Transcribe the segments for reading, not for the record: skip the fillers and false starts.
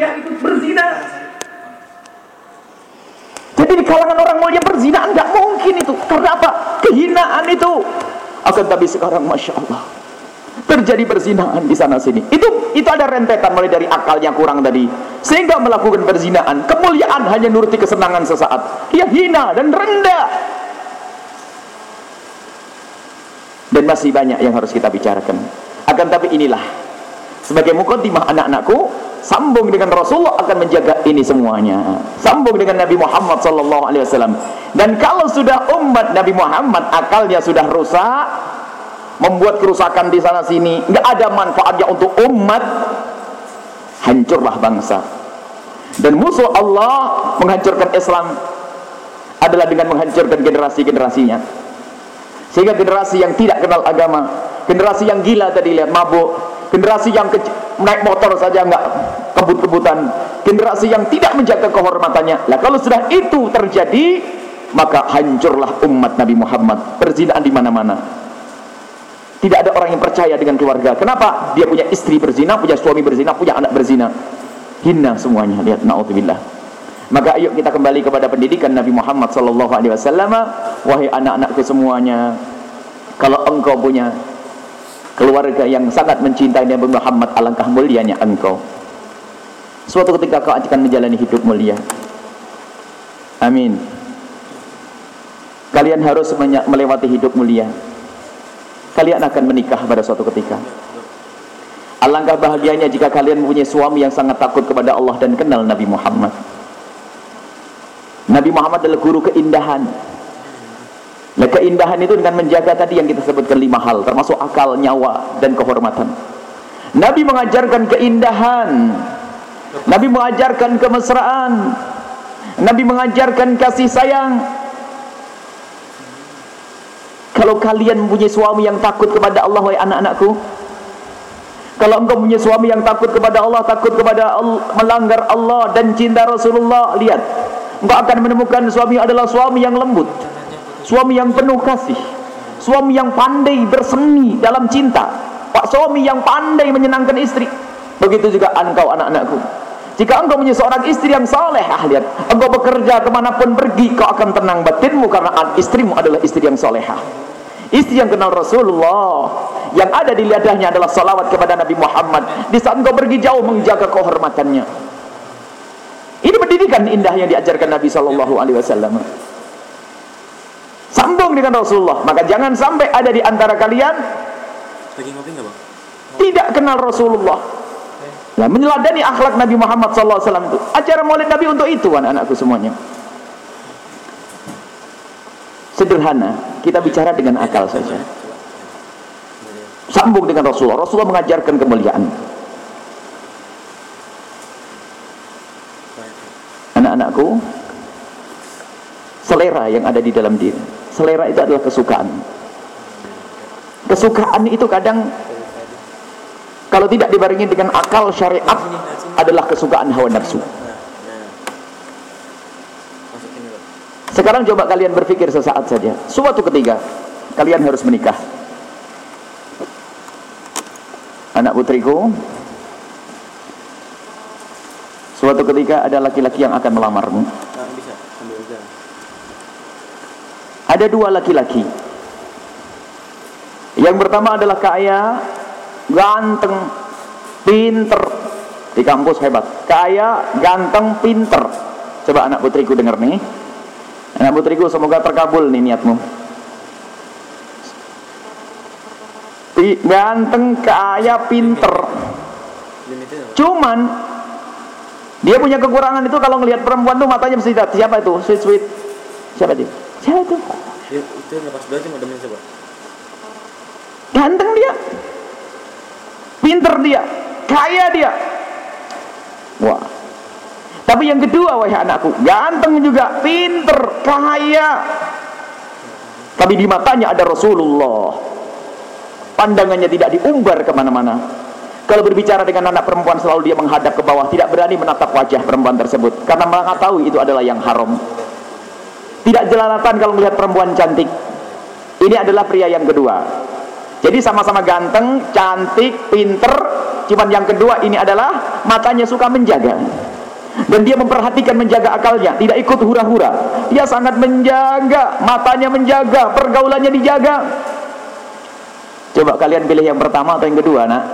mulia itu berzina. Jadi di kalangan orang mulia berzina enggak mungkin itu. Karena apa? Kehinaan itu. Akan tapi sekarang Masya Allah terjadi perzinaan di sana sini. Itu ada rentetan mulai dari akalnya kurang tadi, sehingga melakukan perzinaan. Kemuliaan hanya nuruti kesenangan sesaat. Dia hina dan rendah. Dan masih banyak yang harus kita bicarakan. Akan tapi inilah sebagai muqaddimah anak-anakku, sambung dengan Rasulullah akan menjaga ini semuanya. Sambung dengan Nabi Muhammad SAW. Dan kalau sudah umat Nabi Muhammad akalnya sudah rusak, membuat kerusakan di sana sini, nggak ada manfaatnya untuk umat, hancurlah bangsa. Dan musuh Allah menghancurkan Islam adalah dengan menghancurkan generasi-generasinya. Sehingga generasi yang tidak kenal agama, generasi yang gila tadi lihat mabuk, generasi yang naik motor saja nggak kebut-kebutan, generasi yang tidak menjaga kehormatannya. Lah kalau sudah itu terjadi, maka hancurlah umat Nabi Muhammad. Perzinaan di mana-mana. Tidak ada orang yang percaya dengan keluarga. Kenapa? Dia punya istri berzina, punya suami berzina, punya anak berzina. Hina semuanya. Lihat, na'udzubillah. Maka ayo kita kembali kepada pendidikan Nabi Muhammad SAW. Wahai anak-anakku semuanya, kalau engkau punya keluarga yang sangat mencintai Nabi Muhammad, alangkah mulianya engkau. Suatu ketika kau akan menjalani hidup mulia. Amin. Kalian harus melewati hidup mulia. Kalian akan menikah pada suatu ketika. Alangkah bahagianya jika kalian mempunyai suami yang sangat takut kepada Allah dan kenal Nabi Muhammad. Nabi Muhammad adalah guru keindahan. Nah, keindahan itu dengan menjaga tadi yang kita sebutkan 5 hal, termasuk akal, nyawa, dan kehormatan. Nabi mengajarkan keindahan. Nabi mengajarkan kemesraan. Nabi mengajarkan kasih sayang. Kalau kalian mempunyai suami yang takut kepada Allah, wahai anak-anakku, kalau engkau punya suami yang takut kepada Allah, takut kepada melanggar Allah dan cinta Rasulullah, lihat, engkau akan menemukan suami adalah suami yang lembut, suami yang penuh kasih, suami yang pandai berseni dalam cinta, suami yang pandai menyenangkan istri. Begitu juga engkau anak-anakku. Jika engkau punya seorang istri yang saleh, lihat, engkau bekerja kemanapun pergi, kau akan tenang batinmu karena istrimu adalah istri yang salehah. Istri yang kenal Rasulullah, yang ada di lidahnya adalah salawat kepada Nabi Muhammad. Di saat engkau pergi jauh, menjaga kehormatannya. Ini pendidikan indah yang diajarkan Nabi SAW. Sambung dengan Rasulullah. Maka jangan sampai ada di antara kalian tidak kenal Rasulullah. Nah, meneladani akhlak Nabi Muhammad SAW itu. Acara maulid Nabi untuk itu, anak-anakku semuanya. Sederhana, kita bicara dengan akal saja. Sambung dengan Rasulullah. Rasulullah mengajarkan kemuliaan. Anak-anakku, selera yang ada di dalam diri. Selera itu adalah kesukaan. Kesukaan itu kadang kalau tidak dibarengi dengan akal syariat adalah kesukaan hawa nafsu. Sekarang coba kalian berpikir sesaat saja. Suatu ketika kalian harus menikah. Anak putriku, suatu ketika ada laki-laki yang akan melamarmu. Ada 2 laki-laki. Yang pertama adalah kaya, ganteng, pinter. Di kampus hebat. Kaya, ganteng, pinter. Coba anak putriku dengar nih. Anak putriku, semoga terkabul nih niatmu. Ganteng, kaya, pinter. Cuman dia punya kekurangan itu kalau ngelihat perempuan tuh matanya mesti lihat siapa itu, sweet. Siapa dia? Siapa itu? Itu lepas baju mau demen coba. Ganteng dia, pinter dia, kaya dia. Wah. Tapi yang kedua, wahai anakku, ganteng juga, pinter, kaya. Tapi di matanya ada Rasulullah. Pandangannya tidak diumbar kemana-mana. Kalau berbicara dengan anak perempuan selalu dia menghadap ke bawah, tidak berani menatap wajah perempuan tersebut karena mengetahui itu adalah yang haram. Tidak jelalatan kalau melihat perempuan cantik. Ini adalah pria yang kedua. Jadi sama-sama ganteng, cantik, pinter, Cuman yang kedua ini adalah matanya suka menjaga. Dan dia memperhatikan, menjaga akalnya, tidak ikut hura-hura. Dia sangat menjaga, matanya menjaga, pergaulannya dijaga. Coba kalian pilih yang pertama atau yang kedua, nak?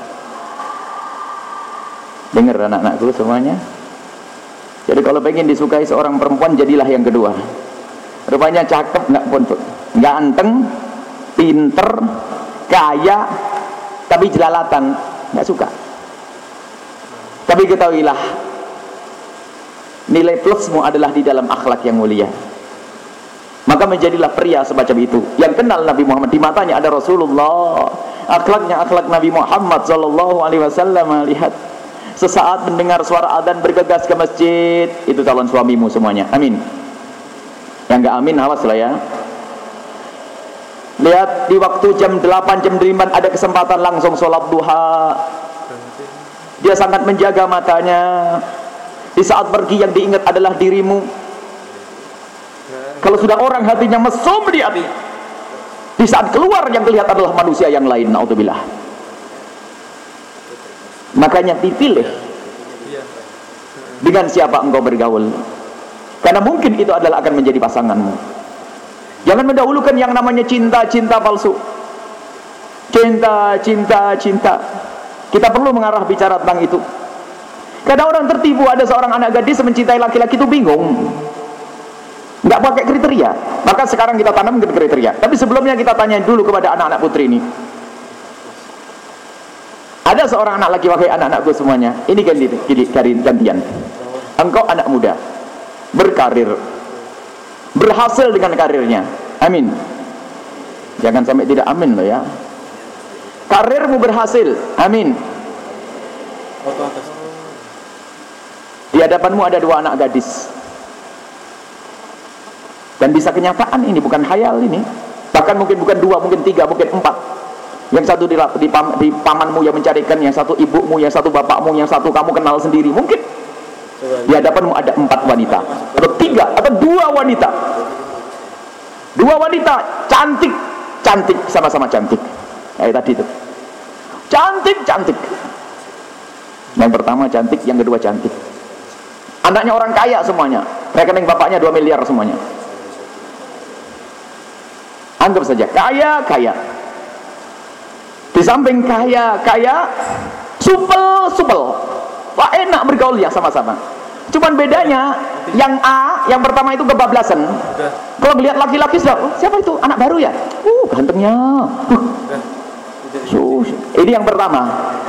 Dengar anak-anakku semuanya. Jadi kalau pengen disukai seorang perempuan, jadilah yang kedua. Rupanya cakep, nggak buntut, ganteng, pinter, kaya, tapi jelalatan, nggak suka. Tapi ketahuilah, nilai plusmu adalah di dalam akhlak yang mulia. Maka menjadilah pria semacam itu yang kenal Nabi Muhammad. Di matanya ada Rasulullah, akhlaknya akhlak Nabi Muhammad sallallahu alaihi wasallam. Lihat, sesaat mendengar suara adzan bergegas ke masjid, itu calon suamimu semuanya. Amin. Yang enggak amin awas lah ya. Lihat, di waktu jam 8, jam 5 ada kesempatan langsung sholat duha. Dia sangat menjaga matanya. Di saat pergi yang diingat adalah dirimu. Kalau sudah orang hatinya mesum di hati, di saat keluar yang terlihat adalah manusia yang lain. Naudzubillah. Makanya dipilih dengan siapa engkau bergaul, karena mungkin itu adalah akan menjadi pasanganmu. Jangan mendahulukan yang namanya cinta-cinta palsu. Cinta. Kita perlu mengarah bicara tentang itu. Kadang orang tertipu, ada seorang anak gadis mencintai laki-laki itu bingung, nggak pakai kriteria. Maka sekarang kita tanamkan kriteria. Tapi sebelumnya kita tanya dulu kepada anak-anak putri ini. Ada seorang anak laki, wahai anak-anakku semuanya, ini gantian. Engkau anak muda, berkarir, berhasil dengan karirnya. Amin. Jangan sampai tidak amin loh ya. Karirmu berhasil. Amin. Di hadapanmu ada dua anak gadis. Dan bisa kenyataan, ini bukan khayal ini. Bahkan mungkin bukan dua, mungkin tiga, mungkin empat. Yang satu di pamanmu yang mencarikan, yang satu ibumu, yang satu bapakmu, yang satu kamu kenal sendiri. Mungkin di hadapanmu ada 4 wanita, atau 3, atau 2 wanita. 2 wanita cantik, sama-sama cantik. Kayak tadi itu. Cantik. Yang pertama cantik, yang kedua cantik. Anaknya orang kaya semuanya. Rekening bapaknya 2 miliar semuanya. Anggap saja kaya. Di samping kaya, supel. Wah, enak bergaul ya sama-sama. Cuman bedanya, yang A, yang pertama itu kebablasan. Kalau melihat laki-laki sudah, siapa itu? Anak baru ya? Gantengnya. Ini yang pertama.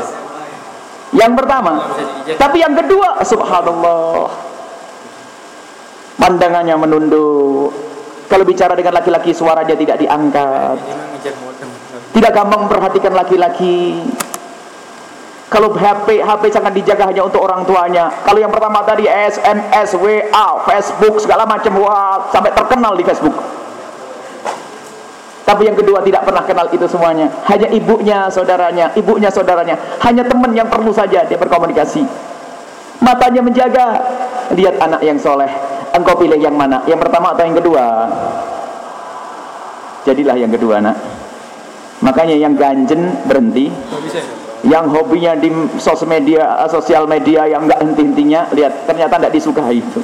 Tapi yang kedua, subhanallah, pandangannya menunduk. Kalau bicara dengan laki-laki, suaranya tidak diangkat. Tidak gampang memperhatikan laki-laki. Kalau HP sangat dijaga hanya untuk orang tuanya. Kalau yang pertama tadi SMS, WA, Facebook, segala macam, wah, sampai terkenal di Facebook. Tapi yang kedua tidak pernah kenal itu semuanya. Hanya ibunya, saudaranya. Hanya teman yang perlu saja dia berkomunikasi. Matanya menjaga. Lihat anak yang soleh. Engkau pilih yang mana? Yang pertama atau yang kedua? Jadilah yang kedua, nak. Makanya yang ganjen berhenti. Yang hobinya di sosial media yang enggak henti-hentinya, lihat ternyata tidak disukai itu.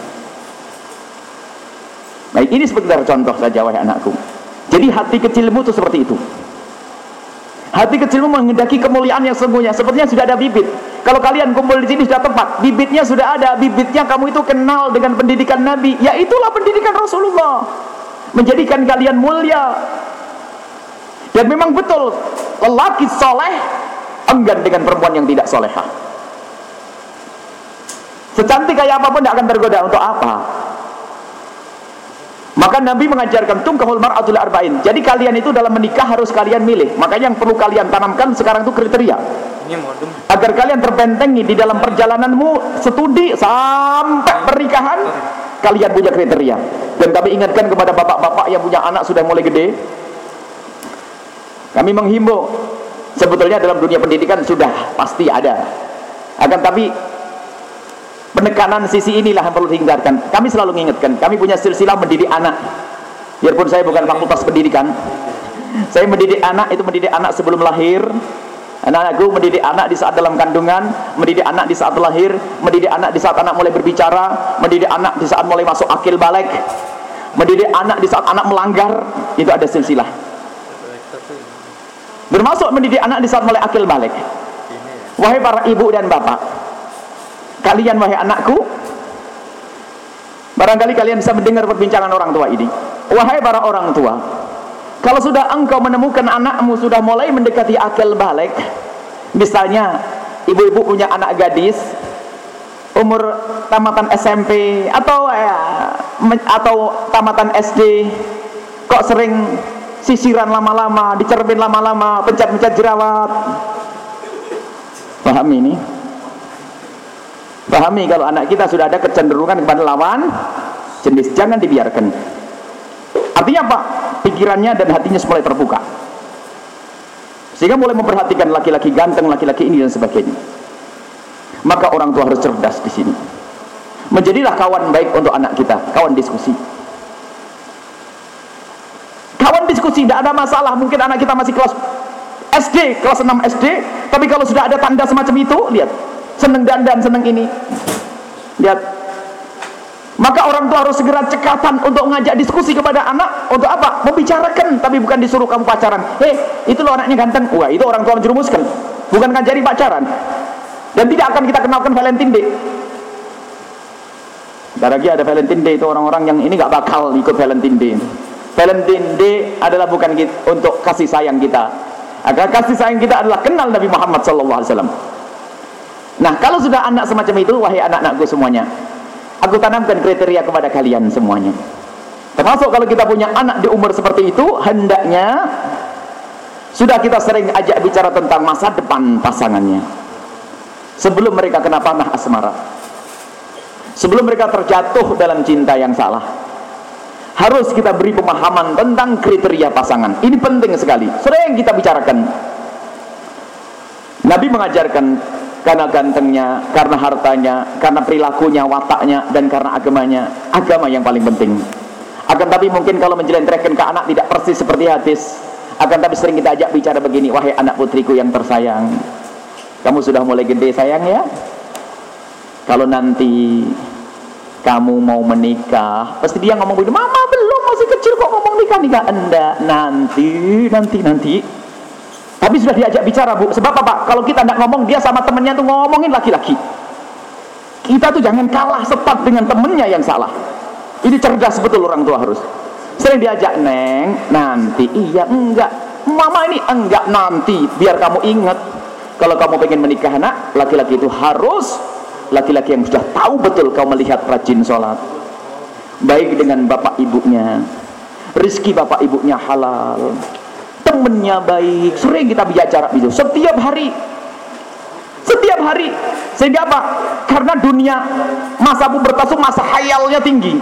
Baik, ini sekedar contoh saja, wahai anakku. Jadi hati kecilmu itu seperti itu. Hati kecilmu menghendaki kemuliaan yang sesungguhnya. Sepertinya sudah ada bibit. Kalau kalian kumpul di sini sudah tepat, bibitnya sudah ada. Bibitnya kamu itu kenal dengan pendidikan Nabi. Ya itulah pendidikan Rasulullah. Menjadikan kalian mulia. Dan memang betul, lelaki soleh enggan dengan perempuan yang tidak solehah. Secantik kayak apapun tidak akan tergoda. Untuk apa? Maka Nabi mengajarkan tungkahul mar'atul arba'in. Jadi kalian itu dalam menikah harus kalian milih. Makanya yang perlu kalian tanamkan sekarang itu kriteria. Agar kalian terbentengi di dalam perjalananmu studi sampai pernikahan, kalian punya kriteria. Dan kami ingatkan kepada bapak-bapak yang punya anak sudah mulai gede. Kami menghimbau, sebetulnya dalam dunia pendidikan sudah pasti ada. Akan tapi penekanan sisi inilah yang perlu dihindarkan. Kami selalu mengingatkan, kami punya silsilah mendidik anak. Biarpun saya bukan fakultas pendidikan, saya mendidik anak itu mendidik anak sebelum lahir, Anak-anakku mendidik anak di saat dalam kandungan, mendidik anak di saat lahir, mendidik anak di saat anak mulai berbicara, mendidik anak di saat mulai masuk akil balik, mendidik anak di saat anak melanggar. Itu ada silsilah. Bermasuk mendidik anak di saat mulai akil balik. Wahai para ibu dan bapak, kalian wahai anakku, barangkali kalian bisa mendengar perbincangan orang tua ini. Wahai para orang tua, kalau sudah engkau menemukan anakmu sudah mulai mendekati akil balik, misalnya ibu-ibu punya anak gadis umur tamatan SMP atau tamatan SD, kok sering sisiran lama-lama, dicermin lama-lama, pencet-pencet jerawat. Pahami ini? Pahami kalau anak kita sudah ada kecenderungan kepada lawan jenis, jangan dibiarkan. Artinya apa? Pikirannya dan hatinya mulai terbuka, sehingga mulai memperhatikan laki-laki ganteng, laki-laki ini dan sebagainya. Maka orang tua harus cerdas di sini. Menjadilah kawan baik untuk anak kita, kawan diskusi. Kawan diskusi, tidak ada masalah. Mungkin anak kita masih kelas SD, kelas 6 SD, tapi kalau sudah ada tanda semacam itu, lihat, seneng dandan, seneng ini, lihat. Maka orang tua harus segera cekatan untuk mengajak diskusi kepada anak. Untuk apa? Membicarakan, tapi bukan disuruh kamu pacaran. Itu loh anaknya ganteng. Wah, itu orang tua menjerumuskan, bukan ngajari pacaran. Dan tidak akan kita kenalkan Valentine Day. Bentar lagi ada Valentine Day, itu orang-orang yang ini gak bakal ikut Valentine Day. Valentine Day adalah bukan untuk kasih sayang kita. Agar kasih sayang kita adalah kenal Nabi Muhammad SAW. Nah, kalau sudah anak semacam itu, wahai anak-anakku semuanya, aku tanamkan kriteria kepada kalian semuanya. Termasuk kalau kita punya anak di umur seperti itu, hendaknya sudah kita sering ajak bicara tentang masa depan pasangannya. Sebelum mereka kena panah asmara, sebelum mereka terjatuh dalam cinta yang salah, harus kita beri pemahaman tentang kriteria pasangan. Ini penting sekali, sering kita bicarakan. Nabi mengajarkan karena gantengnya, karena hartanya, karena perilakunya, wataknya, dan karena agamanya. Agama yang paling penting. Akan tapi mungkin kalau menjelentrehkan ke anak tidak persis seperti hadis. Akan tapi sering kita ajak bicara begini, wahai anak putriku yang tersayang, kamu sudah mulai gede sayang ya. Kalau nanti kamu mau menikah, pasti dia ngomong begini, mama belum, masih kecil kok ngomong nikah. Enggak, nanti. Tapi sudah diajak bicara, Bu. Sebab apa? Kalau kita tidak ngomong, dia sama temennya tuh ngomongin laki-laki. Kita tuh jangan kalah cepat dengan temennya yang salah. Ini cerdas betul orang tua harus. Sering diajak, Neng, nanti. Iya, enggak. Mama ini enggak, nanti. Biar kamu ingat, kalau kamu pengen menikah anak, laki-laki itu harus laki-laki yang sudah tahu betul kau melihat rajin sholat, baik dengan bapak ibunya, rezeki bapak ibunya halal, temennya baik. Sering kita bicara itu setiap hari, sehingga apa? Karena dunia masa pubertas itu masa khayalnya tinggi,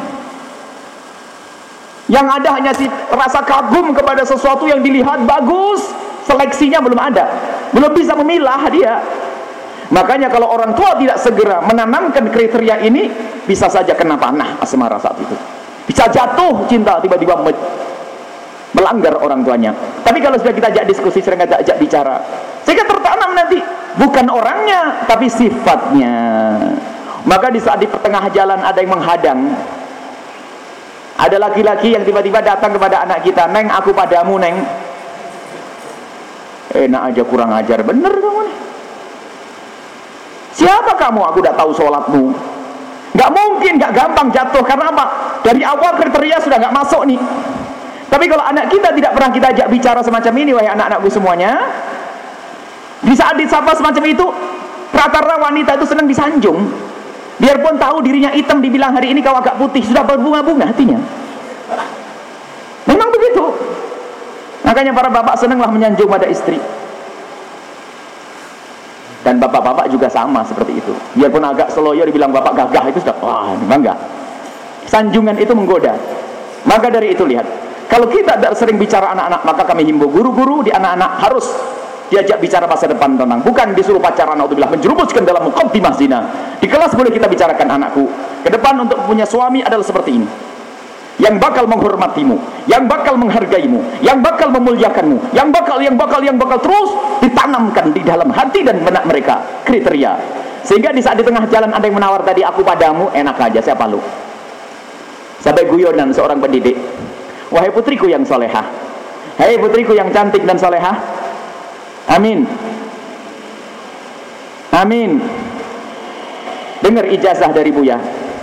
yang ada hanya si rasa kagum kepada sesuatu yang dilihat bagus, seleksinya belum ada, belum bisa memilah dia. Makanya kalau orang tua tidak segera menanamkan kriteria ini, bisa saja kena panah asmara saat itu, bisa jatuh cinta, tiba-tiba melanggar orang tuanya. Tapi kalau sudah kita ajak diskusi, sering ajak bicara, sehingga tertanam nanti bukan orangnya tapi sifatnya. Maka di saat di pertengah jalan ada yang menghadang, ada laki-laki yang tiba-tiba datang kepada anak kita, Neng, aku padamu, Neng. Enak aja, kurang ajar bener kamu nih. Siapa kamu? Aku udah tahu sholatmu. Gak mungkin, gak gampang jatuh. Karena apa? Dari awal kriteria sudah gak masuk nih. Tapi kalau anak kita tidak pernah kita ajak bicara semacam ini, wahai anak-anakku semuanya, di saat disapa semacam itu, rata-rata wanita itu senang disanjung. Biarpun tahu dirinya hitam, dibilang hari ini kau agak putih, sudah berbunga-bunga hatinya. Memang begitu. Makanya para bapak senanglah menyanjung pada istri. Dan bapak-bapak juga sama seperti itu. Biarpun agak seloyo dibilang bapak gagah, itu sudah, wah, bangga. Sanjungan itu menggoda. Maka dari itu lihat, kalau kita tidak sering bicara anak-anak, maka kami himbau guru-guru di anak-anak harus diajak bicara masa depan tentang, bukan disuruh pacaran, naudzubillah, menjerumuskan dalam muqaddimah zina. Di kelas boleh kita bicarakan, anakku, ke depan untuk punya suami adalah seperti ini. yang bakal menghormatimu, yang bakal menghargaimu, yang bakal memuliakanmu, yang bakal terus ditanamkan di dalam hati dan benak mereka kriteria. Sehingga di saat di tengah jalan ada yang menawar tadi, aku padamu, enak aja, siapa lu? Sampai guyonan seorang pendidik, wahai putriku yang solehah, hei putriku yang cantik dan solehah, amin, amin, dengar ijazah dari Buya.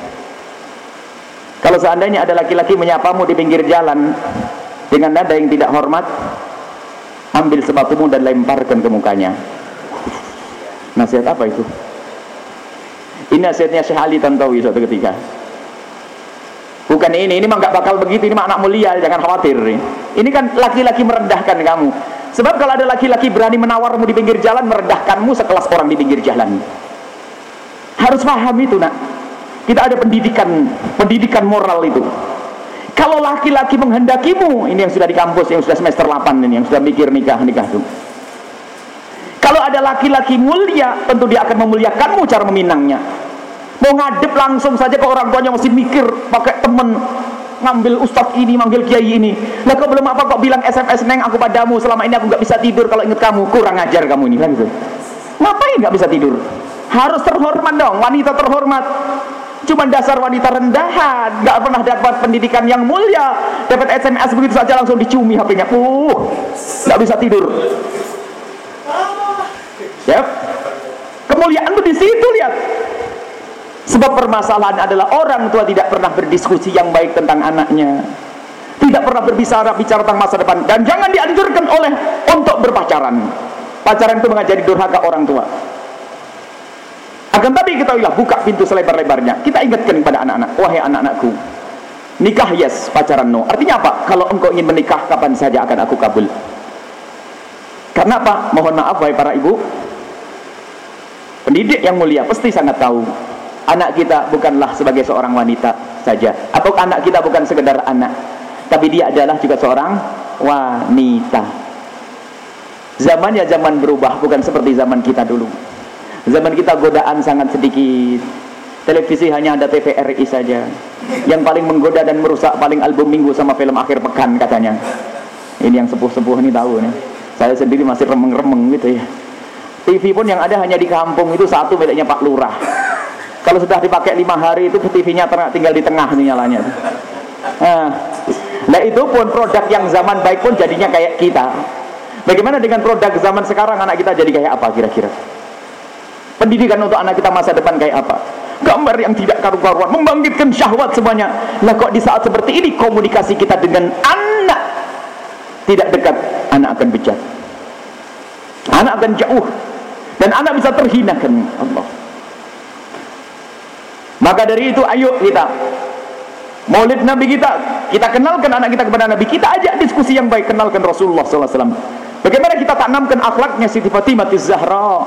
Kalau seandainya ada laki-laki menyapamu di pinggir jalan dengan nada yang tidak hormat, ambil sepatumu dan lemparkan ke mukanya. Nasihat apa itu? Ini nasihatnya Syekh Ali Tantawi suatu ketika. Bukan ini mah gak bakal begitu, ini mah anak mulia, jangan khawatir. Ini kan laki-laki merendahkan kamu. Sebab kalau ada laki-laki berani menawarmu di pinggir jalan, merendahkanmu sekelas orang di pinggir jalan. Harus paham itu, nak. Kita ada pendidikan moral itu. Kalau laki-laki menghendakimu, ini yang sudah di kampus, yang sudah semester 8 ini, yang sudah mikir nikah tuh. Kalau ada laki-laki mulia, tentu dia akan memuliakanmu cara meminangnya. Mau ngadep langsung saja ke orang tuanya masih mikir, pakai temen, ngambil ustadz ini, manggil kiai ini. Lah kok belum apa kok bilang SMS, neng aku padamu, selama ini aku gak bisa tidur kalau inget kamu, kurang ajar kamu ini, kan gitu. Ngapain gak bisa tidur? Harus terhormat dong, wanita terhormat. Cuma dasar wanita rendahan, gak pernah dapat pendidikan yang mulia, dapat SMS begitu saja langsung dicumi HP-nya, gak bisa tidur. Siap? Kemuliaan tuh di situ, lihat. Sebab permasalahan adalah orang tua tidak pernah berdiskusi yang baik tentang anaknya, tidak pernah bicara tentang masa depan, dan jangan dianjurkan untuk berpacaran. Pacaran itu mengajari durhaka orang tua. Akan tapi ketahuilah, buka pintu selebar-lebarnya. Kita ingatkan kepada anak-anak, wahai anak-anakku, nikah yes, pacaran no. Artinya apa? Kalau engkau ingin menikah, kapan saja akan aku kabul. Karena apa? Mohon maaf wahai para ibu, pendidik yang mulia pasti sangat tahu anak kita bukanlah sebagai seorang wanita saja, atau anak kita bukan sekedar anak, tapi dia adalah juga seorang wanita. Zamannya zaman berubah, bukan seperti zaman kita dulu. Zaman kita godaan sangat sedikit, televisi hanya ada TVRI saja. Yang paling menggoda dan merusak paling album minggu sama film akhir pekan katanya. Ini yang sepuh-sepuh ini tahu nih. Saya sendiri masih remeng-remeng gitu ya. TV pun yang ada hanya di kampung, itu satu miliknya Pak Lurah. Kalau sudah dipakai 5 hari itu TV-nya tinggal di tengah nih nyalanya. Nah itu pun produk yang zaman baik pun jadinya kayak kita. Bagaimana dengan produk zaman sekarang, anak kita jadi kayak apa kira-kira? Pendidikan untuk anak kita masa depan kayak apa? Gambar yang tidak karu-karuan, membangkitkan syahwat semuanya. Lah kok di saat seperti ini komunikasi kita dengan anak tidak dekat, anak akan bejat, anak akan jauh, dan anak bisa terhinakan Allah. Maka dari itu ayo kita maulid Nabi kita kenalkan anak kita kepada Nabi, kita ajak diskusi yang baik, kenalkan Rasulullah SAW. Bagaimana kita tanamkan akhlaknya Siti Fatimah Az-Zahra.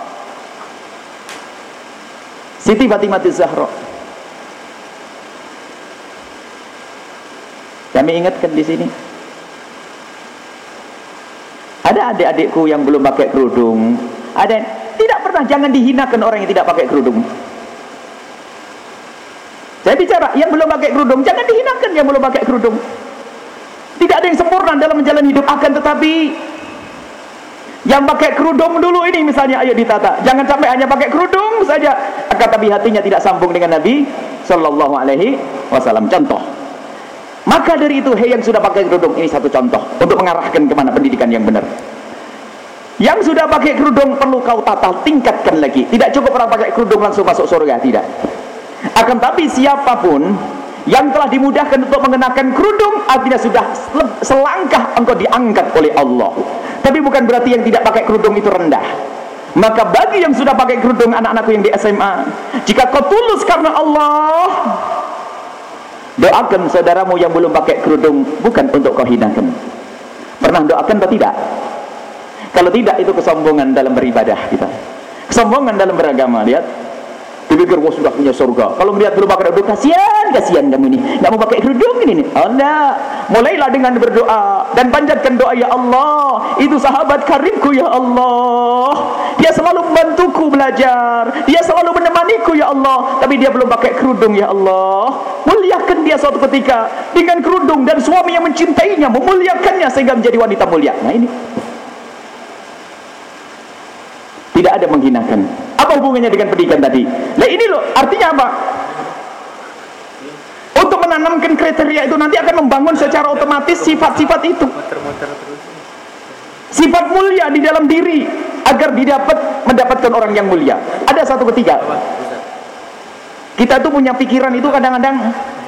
Siti Fatimah Az-Zahra, kami ingatkan di sini, ada adik-adikku yang belum pakai kerudung, ada tidak pernah, jangan dihinakan orang yang tidak pakai kerudung. Saya bicara yang belum pakai kerudung, jangan dihinakan yang belum pakai kerudung. Tidak ada yang sempurna dalam menjalani hidup, akan tetapi yang pakai kerudung dulu ini misalnya ayo ditata, jangan sampai hanya pakai kerudung saja, akan tapi hatinya tidak sambung dengan Nabi Sallallahu Alaihi Wasallam. Contoh, maka dari itu yang sudah pakai kerudung, ini satu contoh untuk mengarahkan kemana pendidikan yang benar. Yang sudah pakai kerudung perlu kau tata, tingkatkan lagi. Tidak cukup orang pakai kerudung langsung masuk surga, tidak. Akan tapi siapapun yang telah dimudahkan untuk mengenakan kerudung, artinya sudah selangkah engkau diangkat oleh Allah. Tapi bukan berarti yang tidak pakai kerudung itu rendah. Maka bagi yang sudah pakai kerudung, anak-anakku yang di SMA, jika kau tulus karena Allah, doakan saudaramu yang belum pakai kerudung, bukan untuk kau hinakan. Pernah doakan atau tidak? Kalau tidak, itu kesombongan dalam beribadah kita, kesombongan dalam beragama. Lihat, dipikir wah sudah punya surga. Kalau melihat belum pakai kerudung, kasihan kamu ini, nggak mau pakai kerudung ini. Oh enggak, mulailah dengan berdoa dan panjatkan doa, ya Allah, itu sahabat karibku ya Allah, dia selalu membantuku belajar, dia selalu menemaniku ya Allah, tapi dia belum pakai kerudung ya Allah, muliakan datang dia suatu ketika dengan kerudung dan suami yang mencintainya, memuliakannya sehingga menjadi wanita mulia. Nah ini tidak ada menghinakan. Apa hubungannya dengan pendidikan tadi? Nah ini loh, artinya apa? Untuk menanamkan kriteria itu nanti akan membangun secara otomatis sifat-sifat itu, sifat mulia di dalam diri agar mendapatkan orang yang mulia. Ada satu ketiga, kita tuh punya pikiran itu kadang-kadang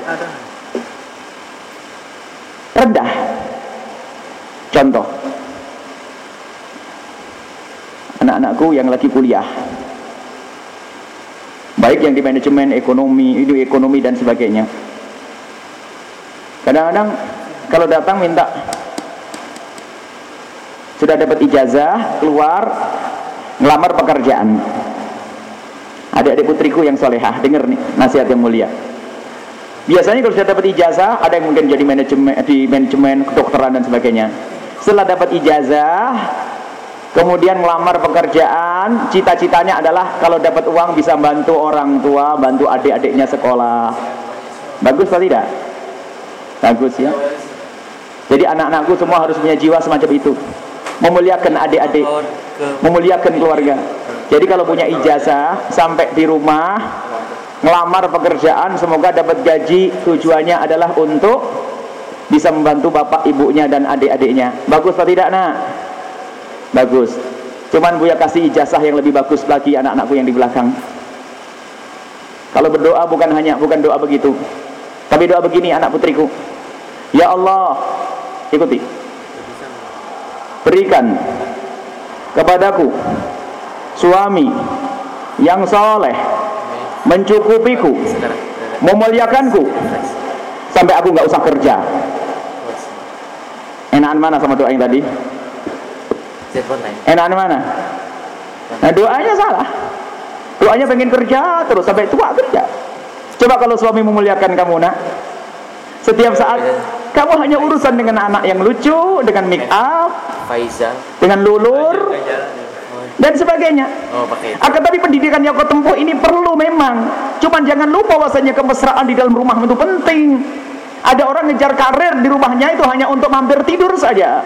rendah. Contoh, anak-anakku yang lagi kuliah, baik yang di manajemen ekonomi dan sebagainya, kadang-kadang kalau datang minta, sudah dapat ijazah, keluar ngelamar pekerjaan. Adik-adik putriku yang solehah, dengar nih nasihat yang mulia. Biasanya kalau sudah dapat ijazah, ada yang mungkin jadi manajemen kedokteran dan sebagainya. Setelah dapat ijazah, kemudian melamar pekerjaan, cita-citanya adalah kalau dapat uang bisa bantu orang tua, bantu adik-adiknya sekolah. Bagus atau tidak? Bagus ya. Jadi anak-anakku semua harus punya jiwa semacam itu, memuliakan adik-adik, memuliakan keluarga. Jadi kalau punya ijazah, sampai di rumah ngelamar pekerjaan, semoga dapat gaji, tujuannya adalah untuk bisa membantu bapak ibunya dan adik-adiknya. Bagus atau tidak nak? Bagus. Cuman Buya kasih ijazah yang lebih bagus lagi anak-anakku yang di belakang. Kalau berdoa bukan doa begitu, tapi doa begini anak putriku. Ya Allah, ikuti, berikan kepadaku suami yang soleh, mencukupiku, memuliakanku sampai aku nggak usah kerja. Enakan mana sama doa yang tadi? Enakan mana? Nah doanya salah. Doanya pengen kerja terus sampai tua kerja. Coba kalau suami memuliakan kamu nak, setiap saat kamu hanya urusan dengan anak yang lucu, dengan make up, dengan lulur dan sebagainya. Akan tapi pendidikan yang kau tempuh ini perlu memang. Cuman jangan lupa bahwasanya kemesraan di dalam rumah itu penting. Ada orang ngejar karir di rumahnya itu hanya untuk mampir tidur saja.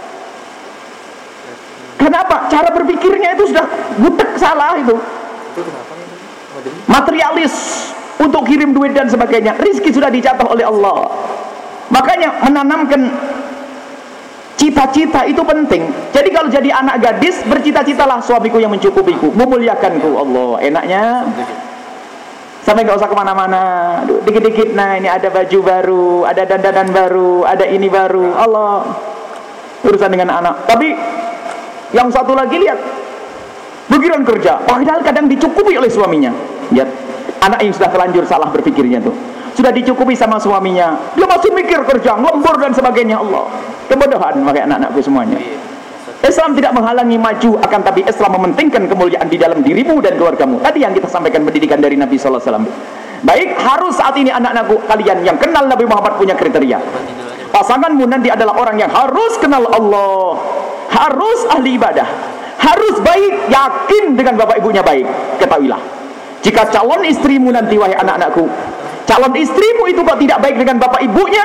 Kenapa? Cara berpikirnya itu sudah butek, salah itu. Materialis, untuk kirim duit dan sebagainya. Rizki sudah dicatat oleh Allah. Makanya menanamkan cita-cita itu penting. Jadi kalau jadi anak gadis, bercita-citalah suamiku yang mencukupiku, memuliakanku. Allah, enaknya sampai nggak usah kemana-mana. Dikit-dikit, nah ini ada baju baru, ada dandanan baru, ada ini baru. Allah, urusan dengan anak. Tapi yang satu lagi lihat, begiran kerja, padahal kadang dicukupi oleh suaminya. Lihat, anak yang sudah terlanjur salah berpikirnya tuh, sudah dicukupi sama suaminya, dia masih mikir kerja, lembur dan sebagainya. Allah, kebodohan pakai anak-anakku semuanya. Islam tidak menghalangi maju, akan tapi Islam mementingkan kemuliaan di dalam dirimu dan keluargamu. Tadi yang kita sampaikan pendidikan dari Nabi Sallallahu Alaihi Wasallam. Baik, harus saat ini anak-anakku kalian yang kenal Nabi Muhammad punya kriteria. Pasanganmu nanti adalah orang yang harus kenal Allah, harus ahli ibadah, harus baik, yakin dengan bapak ibunya baik. Ketahuilah, jika calon istrimu nanti, wahai anak-anakku, calon istrimu itu kok tidak baik dengan bapak ibunya,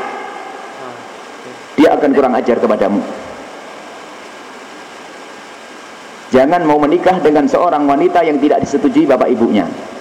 dia akan kurang ajar kepadamu. Jangan mau menikah dengan seorang wanita yang tidak disetujui bapak ibunya.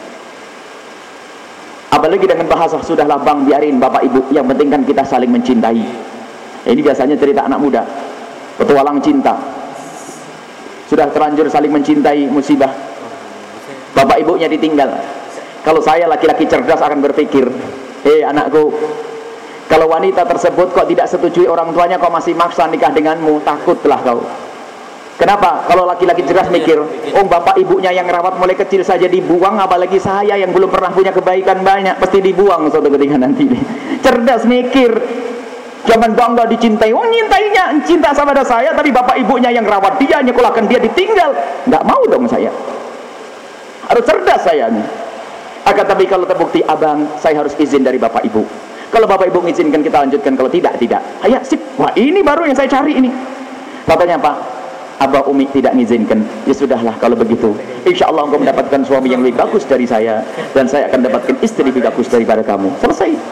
Apalagi dengan bahasa, sudahlah bang, biarin bapak ibu, yang penting kan kita saling mencintai. Ini biasanya cerita anak muda, petualang cinta, sudah terlanjur saling mencintai, musibah, bapak ibunya ditinggal. Kalau saya laki-laki cerdas akan berpikir, anakku, kalau wanita tersebut kok tidak setujui orang tuanya, kok masih maksa nikah denganmu, takutlah kau. Kenapa? Kalau laki-laki cerdas mikir, oh bapak ibunya yang rawat mulai kecil saja dibuang, apalagi saya yang belum pernah punya kebaikan banyak, pasti dibuang suatu ketika nanti. Cerdas mikir, jangan bangga dicintai. Oh nyintainya, cinta sama saya, tapi bapak ibunya yang rawat dia, nyekolahkan dia, ditinggal. Nggak mau dong saya. Harus cerdas saya nih. Akan tapi kalau terbukti, abang, saya harus izin dari bapak ibu. Kalau bapak ibu mengizinkan, kita lanjutkan. Kalau tidak, tidak. Ayo sip. Wah ini baru yang saya cari ini. Katanya Pak, Abah Umi tidak mengizinkan. Ya sudahlah kalau begitu, insya Allah engkau mendapatkan suami yang lebih bagus dari saya, dan saya akan dapatkan istri lebih bagus daripada kamu. Selesai.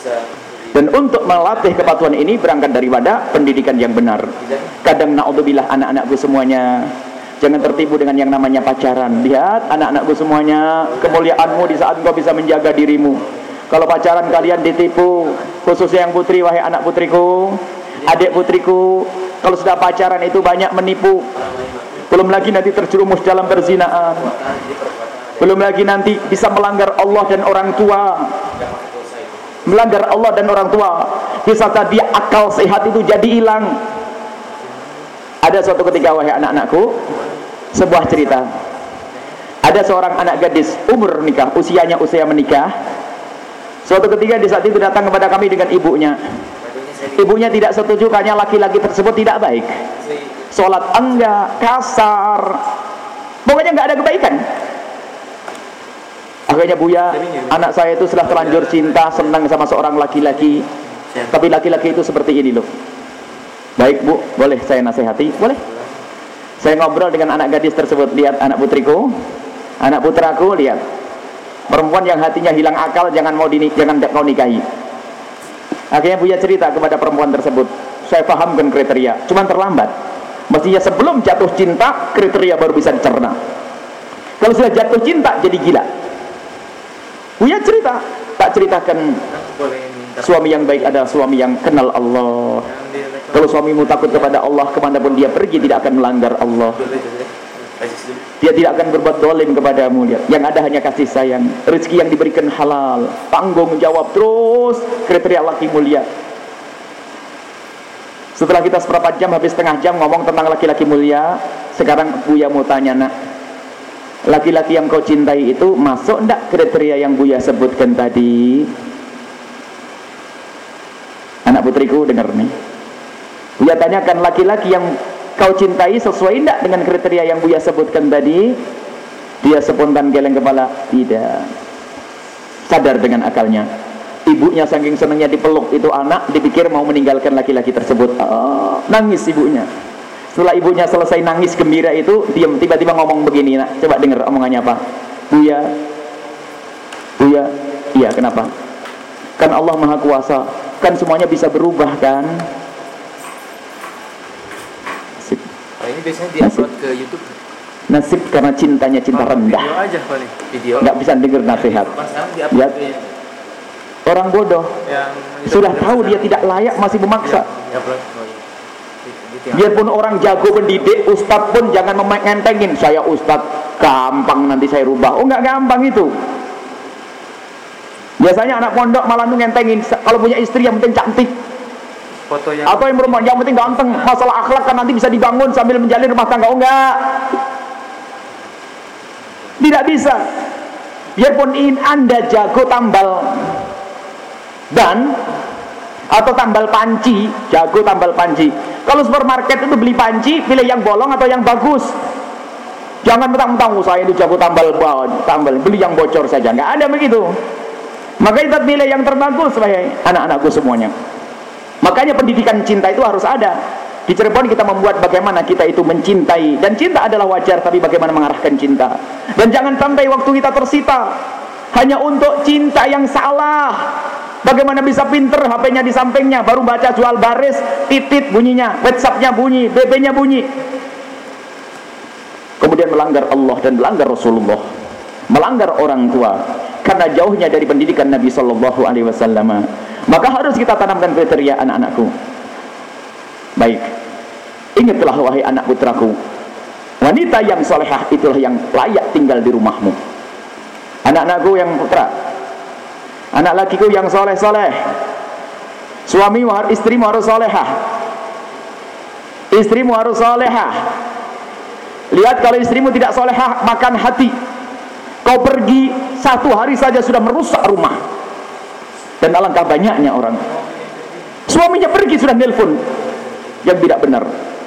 Dan untuk melatih kepatuhan ini berangkat daripada pendidikan yang benar. Kadang naudzubillah anak-anakku semuanya jangan tertipu dengan yang namanya pacaran. Lihat anak-anakku semuanya, kemuliaanmu di saat engkau bisa menjaga dirimu. Kalau pacaran kalian ditipu, khususnya yang putri, wahai anak putriku, adik putriku, kalau sudah pacaran itu banyak menipu. Belum lagi nanti terjerumus dalam perzinaan. Belum lagi nanti bisa melanggar Allah dan orang tua. Melanggar Allah dan orang tua. Bisa tadi akal sehat itu jadi hilang. Ada suatu ketika, wahai anak-anakku, sebuah cerita. Ada seorang anak gadis umur nikah, usianya usia menikah. Suatu ketika di saat itu datang kepada kami dengan ibunya. Ibunya tidak setuju karena laki-laki tersebut tidak baik. Sholat enggak, kasar, pokoknya enggak ada kebaikan. Akhirnya Buya, anak saya itu sudah terlanjur cinta, senang sama seorang laki-laki. Tapi laki-laki itu seperti ini loh. Baik Bu, boleh saya nasihati? Boleh. Saya ngobrol dengan anak gadis tersebut. Lihat anak putriku, anak putraku, lihat. Perempuan yang hatinya hilang akal jangan kau nikahi. Akhirnya Buya cerita kepada perempuan tersebut. Saya pahamkan kriteria, cuman terlambat. Mestinya sebelum jatuh cinta, kriteria baru bisa dicerna. Kalau sudah jatuh cinta, jadi gila. Buya cerita, tak ceritakan suami yang baik adalah suami yang kenal Allah. Kalau suamimu takut kepada Allah, kemanapun dia pergi tidak akan melanggar Allah. Dia tidak akan berbuat dolim kepadamu. Lihat, yang ada hanya kasih sayang, rezeki yang diberikan halal, tanggung jawab terus, kriteria laki mulia. Setelah kita seperempat jam, habis setengah jam ngomong tentang laki-laki mulia, sekarang Buya mau tanya, nak, laki-laki yang kau cintai itu masuk enggak kriteria yang Buya sebutkan tadi? Anak putriku dengar nih. Buya tanyakan, laki-laki yang kau cintai sesuai enggak dengan kriteria yang Buya sebutkan tadi? Dia spontan geleng kepala, tidak. Sadar dengan akalnya. Ibunya saking senangnya dipeluk itu anak, dipikir mau meninggalkan laki-laki tersebut. Nangis ibunya. Setelah ibunya selesai nangis gembira itu, diam, tiba-tiba ngomong begini, nak, coba dengar omongannya apa? Buya, iya kenapa? Kan Allah Maha Kuasa, kan semuanya bisa berubah kan? Nasib. Ini biasanya di-upload ke YouTube. Nasib karena cintanya cinta rendah. Video aja paling. Video. Nggak bisa dengar nasihat. Lihat, orang bodoh yang sudah tahu dia tidak layak masih memaksa. Biarpun orang jago pendidik, ustadz pun jangan ngentengin. Saya ustadz, gampang nanti saya rubah. Oh, nggak gampang itu. Biasanya anak pondok malah ngentengin. Kalau punya istri yang penting cantik, foto atau yang perempuan yang penting ganteng. Masalah akhlak kan nanti bisa dibangun sambil menjalin rumah tangga. Oh enggak, tidak bisa. Biarpun Anda jago tambal ban atau tambal panci, jago tambal panci. Kalau supermarket itu beli panci, pilih yang bolong atau yang bagus. Jangan mentang-mentang saya itu jago tambal, beli yang bocor saja. Nggak ada begitu. Maka kita pilih yang terbagus, wahai anak-anakku semuanya. Makanya pendidikan cinta itu harus ada. Di Cirebon kita membuat bagaimana kita itu mencintai. Dan cinta adalah wajar, tapi bagaimana mengarahkan cinta. Dan jangan sampai waktu kita tersita hanya untuk cinta yang salah. Bagaimana bisa pinter, HP-nya di sampingnya, baru baca jual baris, titit bunyinya, WhatsApp-nya bunyi, BB-nya bunyi. Kemudian melanggar Allah dan melanggar Rasulullah, melanggar orang tua, karena jauhnya dari pendidikan Nabi Sallallahu Alaihi Wasallam. Maka harus kita tanamkan kriteria anak-anakku. Baik, ingatlah wahai anak putraku, wanita yang solehah itulah yang layak tinggal di rumahmu. Anak-anakku yang putra, anak lakiku yang soleh-soleh, istrimu harus solehah, istrimu harus solehah. Lihat, kalau istrimu tidak solehah, makan hati. Kau pergi satu hari saja sudah merusak rumah. Dan alangkah banyaknya orang suaminya pergi sudah nelpon yang tidak benar,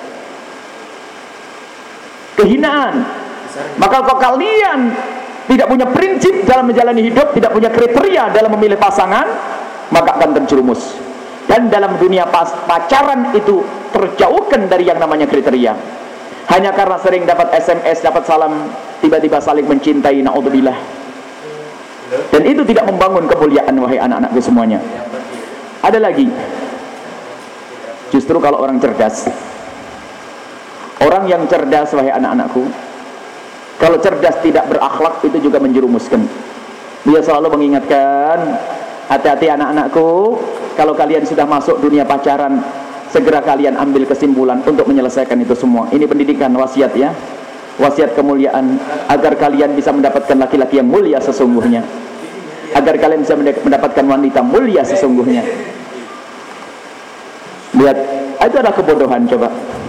kehinaan. Maka kalau kalian tidak punya prinsip dalam menjalani hidup, tidak punya kriteria dalam memilih pasangan, maka akan terjerumus. Dan dalam dunia pacaran itu terjauhkan dari yang namanya kriteria. Hanya karena sering dapat SMS, dapat salam, tiba-tiba saling mencintai, na'udzubillah. Dan itu tidak membangun kemuliaan, wahai anak-anakku semuanya. Ada lagi, justru kalau orang cerdas, orang yang cerdas, wahai anak-anakku, kalau cerdas tidak berakhlak itu juga menjerumuskan. Dia selalu mengingatkan, hati-hati anak-anakku, kalau kalian sudah masuk dunia pacaran, segera kalian ambil kesimpulan untuk menyelesaikan itu semua. Ini pendidikan, wasiat ya, wasiat kemuliaan, agar kalian bisa mendapatkan laki-laki yang mulia sesungguhnya, agar kalian bisa mendapatkan wanita mulia sesungguhnya. Lihat, itu adalah kebodohan. Coba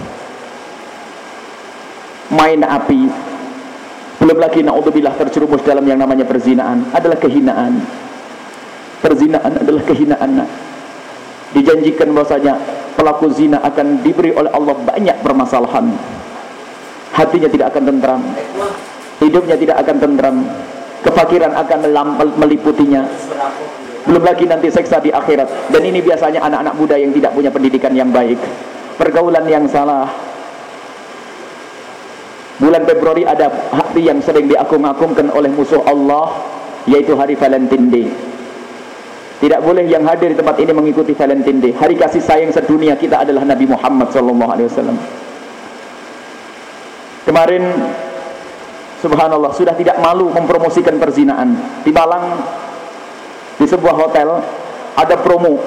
main api, belum lagi naudzubillah terjerumus dalam yang namanya perzinaan, adalah kehinaan. Perzinaan adalah kehinaan. Dijanjikan bahwasanya pelaku zina akan diberi oleh Allah banyak permasalahan, hatinya tidak akan tentram, hidupnya tidak akan tentram, kefakiran akan meliputinya, belum lagi nanti seksa di akhirat. Dan ini biasanya anak-anak muda yang tidak punya pendidikan yang baik, pergaulan yang salah. Bulan Februari ada hari yang sering diagung-agungkan oleh musuh Allah, yaitu hari Valentine Day. Tidak boleh yang hadir di tempat ini mengikuti Valentine Day. Hari kasih sayang sedunia kita adalah Nabi Muhammad SAW. Kemarin, subhanallah, sudah tidak malu mempromosikan perzinaan. Di Malang, di sebuah hotel, ada promo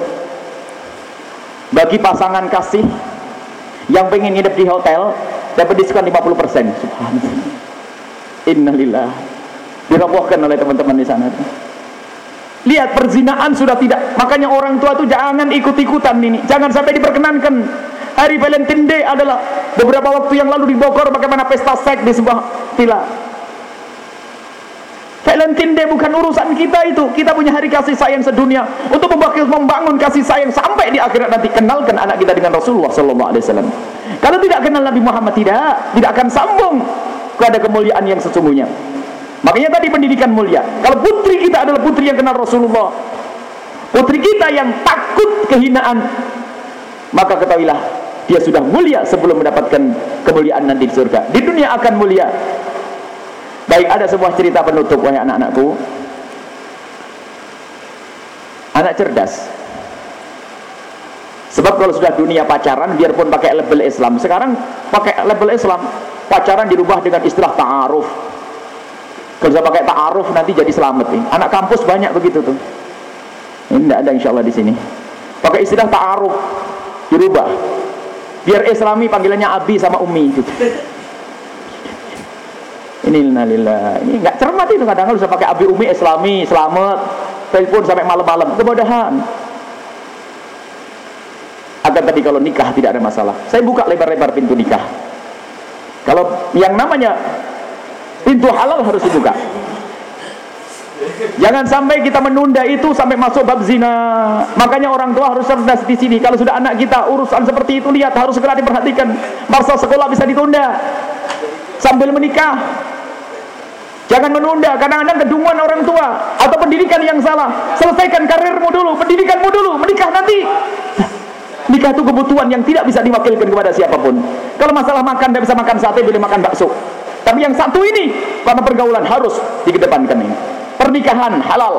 bagi pasangan kasih yang pengen nginep di hotel, dapat diskon 50%. Subhanallah. Innalillah. Dirobohkan oleh teman-teman di sana. Lihat, perzinaan sudah tidak. Makanya orang tua itu jangan ikut-ikutan ini. Jangan sampai diperkenankan. Hari Valentine Day adalah beberapa waktu yang lalu di Bogor, bagaimana pesta seks di sebuah villa. Valentine Day bukan urusan kita itu. Kita punya hari kasih sayang sedunia untuk membangun kasih sayang sampai di akhirat nanti. Kenalkan anak kita dengan Rasulullah SAW. Kalau tidak kenal Nabi Muhammad, tidak akan sambung kepada kemuliaan yang sesungguhnya. Makanya tadi pendidikan mulia. Kalau putri kita adalah putri yang kenal Rasulullah, putri kita yang takut kehinaan, maka ketahuilah dia sudah mulia sebelum mendapatkan kemuliaan nanti di surga. Di dunia akan mulia. Baik, ada sebuah cerita penutup, wahai anak-anakku. Anak cerdas. Sebab kalau sudah dunia pacaran, biarpun pakai label Islam, sekarang pakai label Islam, pacaran dirubah dengan istilah ta'aruf. Kalau bisa pakai ta'aruf nanti jadi selamat nih. Anak kampus banyak begitu tuh. Ini tidak ada insyaallah di sini. Pakai istilah ta'aruf, dirubah. Biar Islami panggilannya Abi sama Umi gitu. Innalillah. Ini enggak cermat itu, kadang-kadang bisa pakai Abi Umi Islami, selamat, telepon sampai malam-malam. Kebodohan. Akan tadi kalau nikah tidak ada masalah. Saya buka lebar-lebar pintu nikah. Kalau yang namanya pintu halal harus dibuka. Jangan sampai kita menunda itu sampai masuk bab zina. Makanya orang tua harus cerdas di sini. Kalau sudah anak kita urusan seperti itu, lihat, harus segera diperhatikan. Masa sekolah bisa ditunda sambil menikah. Jangan menunda. Kadang-kadang kedunguan orang tua atau pendidikan yang salah. Selesaikan karirmu dulu, pendidikanmu dulu, menikah nanti. Nikah itu kebutuhan yang tidak bisa diwakilkan kepada siapapun. Kalau masalah makan, tidak bisa makan sate, boleh makan bakso. Tapi yang satu ini, karena pergaulan harus dikedepankan ini. Pernikahan halal.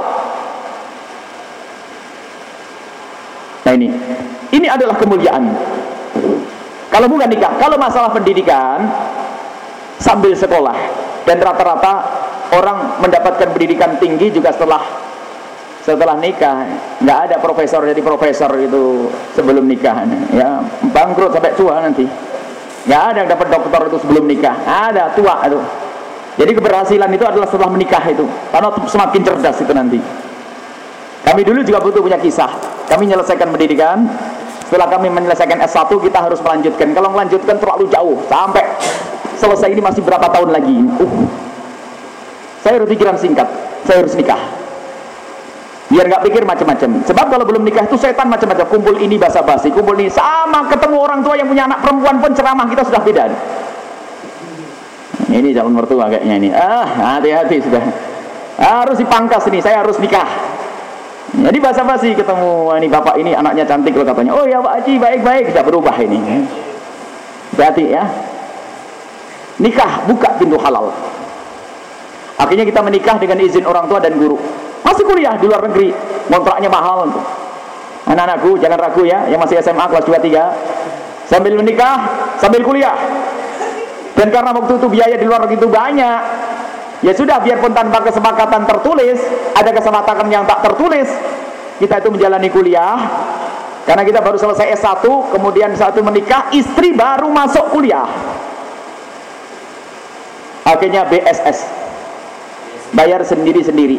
Nah ini adalah kemuliaan. Kalau bukan nikah, kalau masalah pendidikan sambil sekolah, dan rata-rata orang mendapatkan pendidikan tinggi juga setelah nikah. Nggak ada profesor jadi profesor itu sebelum nikah, ya bangkrut sampai tua nanti. Nggak ada yang dapat doktor itu sebelum nikah, ada tua itu. Jadi keberhasilan itu adalah setelah menikah itu, karena semakin cerdas itu nanti. Kami dulu juga butuh punya kisah. Kami menyelesaikan pendidikan, setelah kami menyelesaikan S1 kita harus melanjutkan. Kalau melanjutkan terlalu jauh, sampai selesai ini masih berapa tahun lagi. Saya harus pikiran singkat, saya harus nikah. Biar nggak pikir macam-macam. Sebab kalau belum nikah itu setan macam-macam. Kumpul ini basa-basi, kumpul ini sama, ketemu orang tua yang punya anak perempuan pun ceramah kita sudah beda. Ini calon mertua kayaknya ini. Hati-hati sudah. Harus dipangkas ini, saya harus nikah. Jadi basa-basi ketemu, ini bapak ini anaknya cantik loh katanya. Oh ya Pak Haji, baik-baik, sudah berubah ini. Hati-hati ya. Nikah, buka pintu halal. Akhirnya kita menikah dengan izin orang tua dan guru. Masih kuliah di luar negeri, kontraknya mahal tuh. Anak-anakku jangan ragu ya, yang masih SMA kelas 2-3, sambil menikah, sambil kuliah. Dan karena waktu itu biaya di luar itu banyak, ya sudah, biarpun tanpa kesepakatan tertulis, ada kesepakatan yang tak tertulis, kita itu menjalani kuliah. Karena kita baru selesai S1, kemudian satu menikah, istri baru masuk kuliah. Akhirnya BSS, bayar sendiri-sendiri.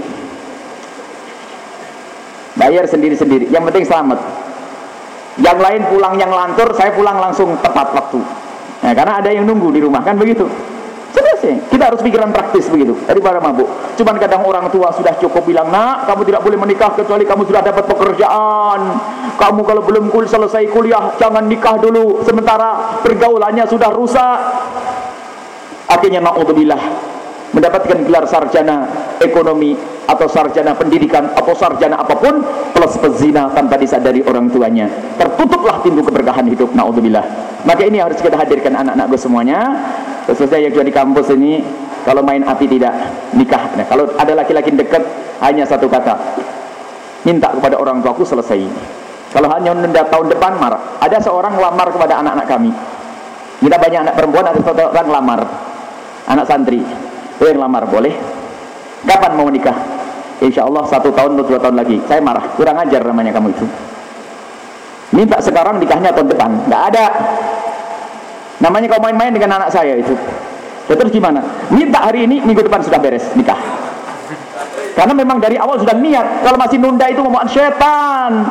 Bayar sendiri-sendiri, yang penting selamat. Yang lain pulang yang lantur, saya pulang langsung tepat waktu. Nah, karena ada yang nunggu di rumah, kan begitu. Selesai. Kita harus pikiran praktis begitu, daripada mabuk. Cuman kadang orang tua sudah cukup bilang, nak, kamu tidak boleh menikah kecuali kamu sudah dapat pekerjaan. Kamu kalau belum selesai kuliah, jangan nikah dulu, sementara pergaulannya sudah rusak. Akhirnya na'udzubillah, mendapatkan gelar sarjana ekonomi atau sarjana pendidikan atau sarjana apapun, plus pezina tanpa disadari orang tuanya. Tertutuplah pintu keberkahan hidup, na'udzubillah. Maka ini harus kita hadirkan anak-anakku semuanya, khususnya yang juga di kampus ini. Kalau main api tidak nikah. Nah, kalau ada laki-laki dekat, hanya satu kata, minta kepada orang tuaku, selesai. Kalau hanya menunda tahun depan, marah. Ada seorang lamar kepada anak-anak kami. Kita banyak anak perempuan, ada satu orang lamar, anak santri. Yang lamar, boleh? Kapan mau menikah? Insya Allah 1 tahun atau 2 tahun lagi. Saya marah, kurang ajar namanya kamu itu. Minta sekarang, nikahnya tahun depan. Nggak ada. Namanya kau main-main dengan anak saya itu. Ya, terus gimana? Minta hari ini, minggu depan sudah beres nikah. Karena memang dari awal sudah niat. Kalau masih nunda itu ngomongan setan.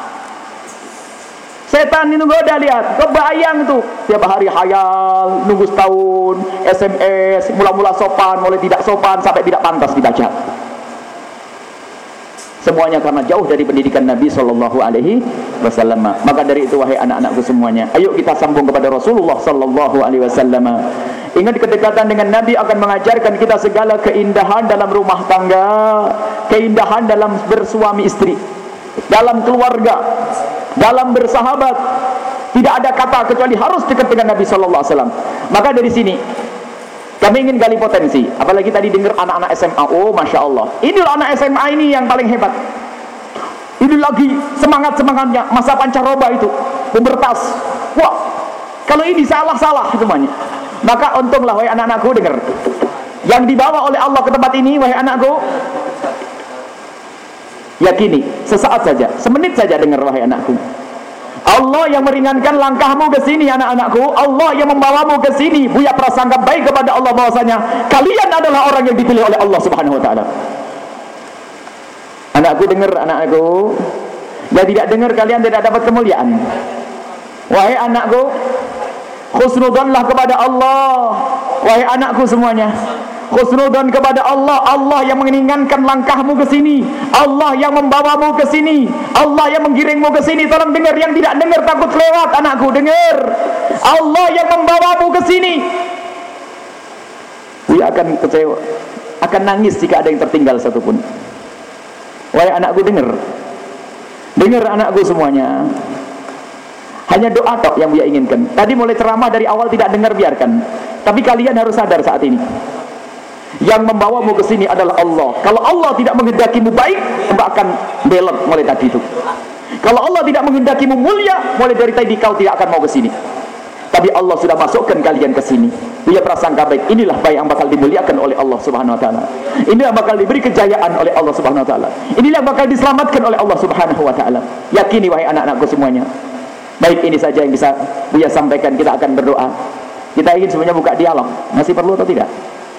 Setan itu goda, lihat. Kebayang tuh. Tiap hari hayal, nunggu setahun, SMS, mula-mula sopan, mulai tidak sopan, sampai tidak pantas dibaca. Semuanya karena jauh dari pendidikan Nabi Sallallahu Alaihi Wasallam. Maka dari itu, wahai anak-anakku semuanya, ayo kita sambung kepada Rasulullah Sallallahu Alaihi Wasallam. Ingat, kedekatan dengan Nabi akan mengajarkan kita segala keindahan dalam rumah tangga, keindahan dalam bersuami istri, dalam keluarga, dalam bersahabat. Tidak ada kata kecuali harus dekat dengan Nabi Sallallahu Alaihi Wasallam. Maka dari sini kami ingin gali potensi. Apalagi tadi dengar anak-anak SMA. Oh, Masya Allah, inilah anak SMA ini yang paling hebat. Ini lagi semangat-semangatnya masa pancaroba itu, pubertas. Wah, kalau ini salah-salah semuanya. Maka untunglah, wahai anak-anakku, dengar. Yang dibawa oleh Allah ke tempat ini, wahai anakku, yakini, sesaat saja, semenit saja dengar, wahai anakku. Allah yang meringankan langkahmu ke sini, anak-anakku. Allah yang membawamu ke sini. Buya prasangka baik kepada Allah bahwasanya kalian adalah orang yang dipilih oleh Allah Subhanahu wa taala. Anakku dengar, anakku. Yang tidak dengar, kalian tidak dapat kemuliaan. Wahai anakku, khusnudzanlah kepada Allah. Wahai anakku semuanya, khusnudzan kepada Allah. Allah yang menginginkan langkahmu ke sini, Allah yang membawamu ke sini, Allah yang menggiringmu ke sini. Tolong dengar, yang tidak dengar takut lewat, anakku dengar. Allah yang membawamu ke sini. Dia akan kecewa, akan nangis jika ada yang tertinggal satupun. Wahai anakku dengar. Dengar anakku semuanya. Hanya doa tok yang Buya inginkan. Tadi mulai ceramah dari awal tidak dengar, biarkan. Tapi kalian harus sadar saat ini, yang membawamu ke sini adalah Allah. Kalau Allah tidak menghendakimu baik, engkau akan belok mulai tadi itu. Kalau Allah tidak menghendakimu mulia, mulai dari tadi kau tidak akan mau ke sini. Tapi Allah sudah masukkan kalian ke sini. Dia prasangka baik. Inilah baik yang bakal dimuliakan oleh Allah Subhanahu wa taala. Inilah bakal diberi kejayaan oleh Allah Subhanahu wa taala. Inilah bakal diselamatkan oleh Allah Subhanahu wa taala. Yakini, wahai anak-anakku semuanya. Baik, ini saja yang bisa Buya sampaikan. Kita akan berdoa. Kita ingin semuanya buka dialog. Masih perlu atau tidak?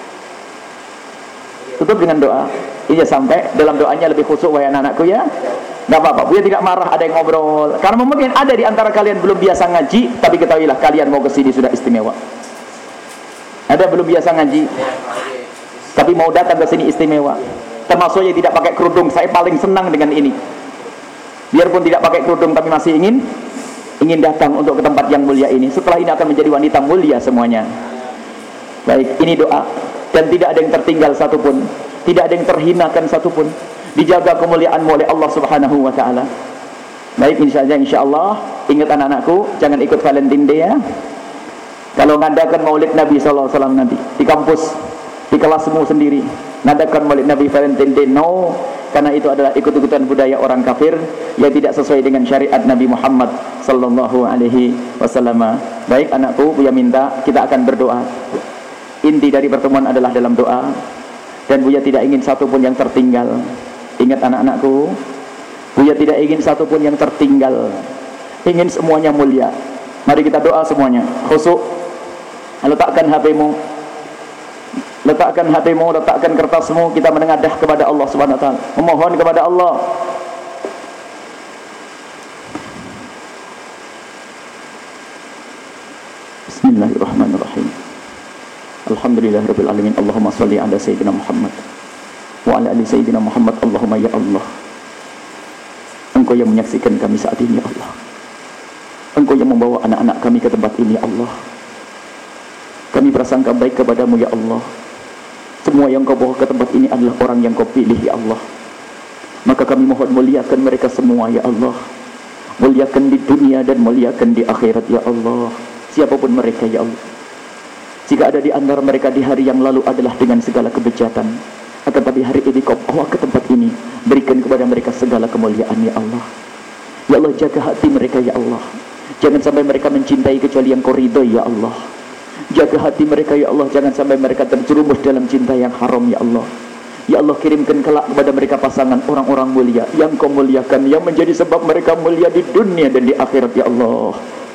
Tutup dengan doa. Iya, sampai dalam doanya lebih khusyuk, wahai anak-anakku ya. Gak apa-apa, Buya tidak marah ada yang ngobrol. Karena mungkin ada di antara kalian belum biasa ngaji, tapi ketahuilah kalian mau kesini sudah istimewa. Ada belum biasa ngaji, tapi mau datang ke sini istimewa. Termasuk yang tidak pakai kerudung, saya paling senang dengan ini. Biarpun tidak pakai kerudung, tapi masih ingin datang untuk ke tempat yang mulia ini. Setelah ini akan menjadi wanita mulia semuanya. Baik, ini doa. Dan tidak ada yang tertinggal satupun, tidak ada yang terhinakan satupun. Dijaga kemuliaanmu oleh Allah Subhanahu wa taala. Baik, ini saja insyaallah. Ingat anak-anakku, jangan ikut Valentine Day ya. Kalau ngadakan maulid Nabi sallallahu alaihi wasallam nanti di kampus, di kelasmu sendiri, ngadakan maulid Nabi Valentine Day, no. karena itu adalah ikut-ikutan budaya orang kafir yang tidak sesuai dengan syariat Nabi Muhammad sallallahu alaihi wasallam. Baik anakku, Buya minta kita akan berdoa. Inti dari pertemuan adalah dalam doa, dan Buya tidak ingin satupun yang tertinggal. Ingat anak-anakku, Buya tidak ingin satupun yang tertinggal, ingin semuanya mulia. Mari kita doa semuanya, khusyuk. Letakkan HP-mu, letakkan kertasmu, kita menengadah kepada Allah Subhanahu wa taala, memohon kepada Allah. Bismillahirrahmanirrahim. Alhamdulillahirabbil alamin. Allahumma shalli ala sayyidina Muhammad wa ala ali sayyidina Muhammad. Allahumma ya Allah, Engkau yang menyaksikan kami saat ini ya Allah. Engkau yang membawa anak-anak kami ke tempat ini ya Allah. Kami prasangka baik kepadamu ya Allah. Semua yang kau bawa ke tempat ini adalah orang yang kau pilih ya Allah. Maka kami mohon muliakan mereka semua ya Allah. Muliakan di dunia dan muliakan di akhirat ya Allah. Siapapun mereka ya Allah. Jika ada di antara mereka di hari yang lalu adalah dengan segala kebejatan, akan tapi hari ini kau bawa ke tempat ini, berikan kepada mereka segala kemuliaan ya Allah. Ya Allah, jaga hati mereka ya Allah. Jangan sampai mereka mencintai kecuali yang kau ridhoi ya Allah. Jaga hati mereka ya Allah, jangan sampai mereka terjerumus dalam cinta yang haram ya Allah. Ya Allah, kirimkan kelak kepada mereka pasangan orang-orang mulia yang kau muliakan, yang menjadi sebab mereka mulia di dunia dan di akhirat ya Allah.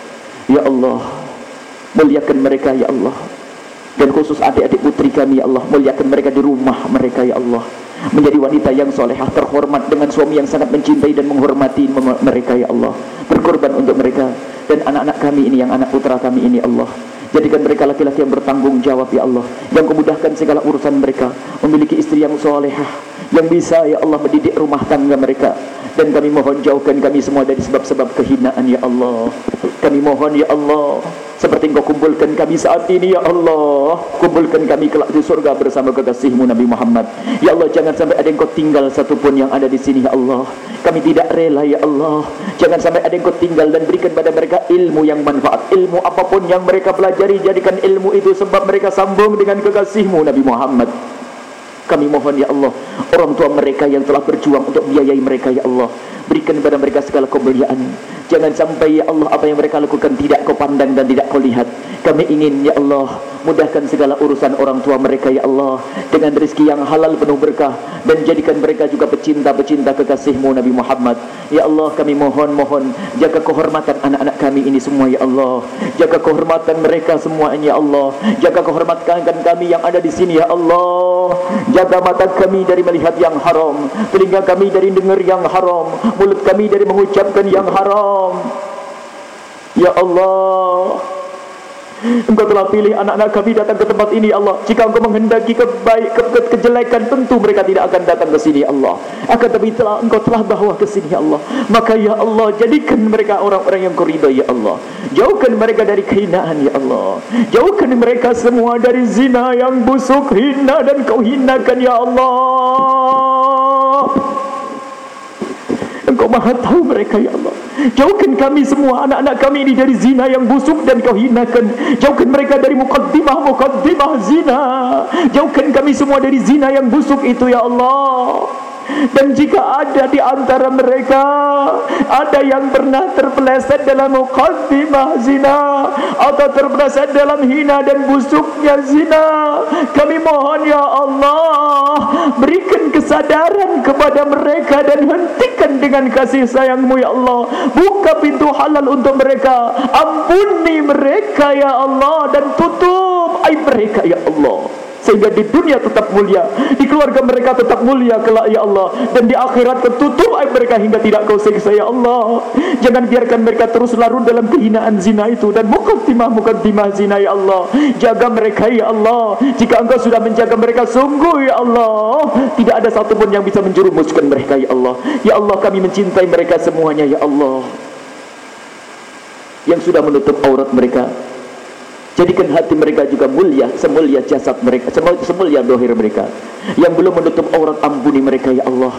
Ya Allah, muliakan mereka ya Allah. Dan khusus adik-adik putri kami ya Allah, muliakan mereka di rumah mereka ya Allah, menjadi wanita yang solehah, terhormat dengan suami yang sangat mencintai dan menghormati mereka ya Allah. Berkorban untuk mereka dan anak-anak kami ini, yang anak putra kami ini Allah. Jadikan mereka laki-laki yang bertanggung jawab ya Allah, yang memudahkan segala urusan mereka, memiliki istri yang solehah, yang bisa ya Allah mendidik rumah tangga mereka. Dan kami mohon jauhkan kami semua dari sebab-sebab kehinaan ya Allah. Kami mohon ya Allah, seperti Engkau kumpulkan kami saat ini ya Allah, kumpulkan kami kelak di surga bersama kekasih-Mu Nabi Muhammad. Ya Allah, jangan sampai ada yang Kau tinggal satupun yang ada di sini ya Allah. Kami tidak rela ya Allah, jangan sampai ada yang Kau tinggal, dan berikan pada mereka ilmu yang manfaat. Ilmu apapun yang mereka pelajari, jadikan ilmu itu sebab mereka sambung dengan kekasih-Mu Nabi Muhammad. Kami mohon ya Allah, orang tua mereka yang telah berjuang untuk biayai mereka ya Allah, berikan kepada mereka segala kemuliaan. Jangan sampai ya Allah apa yang mereka lakukan tidak Kau pandang dan tidak Kau lihat. Kami ingin ya Allah mudahkan segala urusan orang tua mereka ya Allah, dengan rezeki yang halal penuh berkah, dan jadikan mereka juga pecinta-pecinta kekasih-Mu Nabi Muhammad. Ya Allah, kami mohon jaga kehormatan anak-anak kami ini semua ya Allah. Jaga kehormatan mereka semuanya ya Allah. Jaga kehormatan kami yang ada di sini ya Allah. Jaga mata kami dari melihat yang haram, telinga kami dari dengar yang haram, mulut kami dari mengucapkan yang haram. Ya Allah, Engkau telah pilih anak-anak kami datang ke tempat ini Allah. Jika Engkau menghendaki kejelekan, tentu mereka tidak akan datang ke sini Allah. Akan tapi Engkau telah bawa ke sini ya Allah. Maka ya Allah, jadikan mereka orang-orang yang Kau ridha ya Allah. Jauhkan mereka dari kehinaan ya Allah. Jauhkan mereka semua dari zina yang busuk, hina dan Kau hinakan ya Allah. Engkau maha tahu mereka ya Allah. Jauhkan kami semua, anak-anak kami ini dari zina yang busuk dan Kau hinakan. Jauhkan mereka dari mukaddimah zina. Jauhkan kami semua dari zina yang busuk itu ya Allah. Dan jika ada di antara mereka ada yang pernah terpeleset dalam mukaddimah zina, atau terpeleset dalam hina dan busuknya zina, kami mohon ya Allah, berikan kesadaran kepada mereka dan hentikan dengan kasih sayang-Mu ya Allah. Buka pintu halal untuk mereka, ampuni mereka ya Allah, dan tutup aib mereka ya Allah, sehingga di dunia tetap mulia, di keluarga mereka tetap mulia kelak ya Allah, dan di akhirat tertutup aib mereka hingga tidak Kau siksa ya Allah. Jangan biarkan mereka terus larut dalam kehinaan zina itu dan mukaddimah zina ya Allah. Jaga mereka ya Allah. Jika Engkau sudah menjaga mereka sungguh ya Allah, tidak ada satupun yang bisa menjerumuskan mereka ya Allah. Ya Allah, kami mencintai mereka semuanya ya Allah, yang sudah menutup aurat mereka. Jadikan hati mereka juga mulia, semulia jasad mereka, semulia dohir mereka. Yang belum menutup aurat, ampuni mereka ya Allah.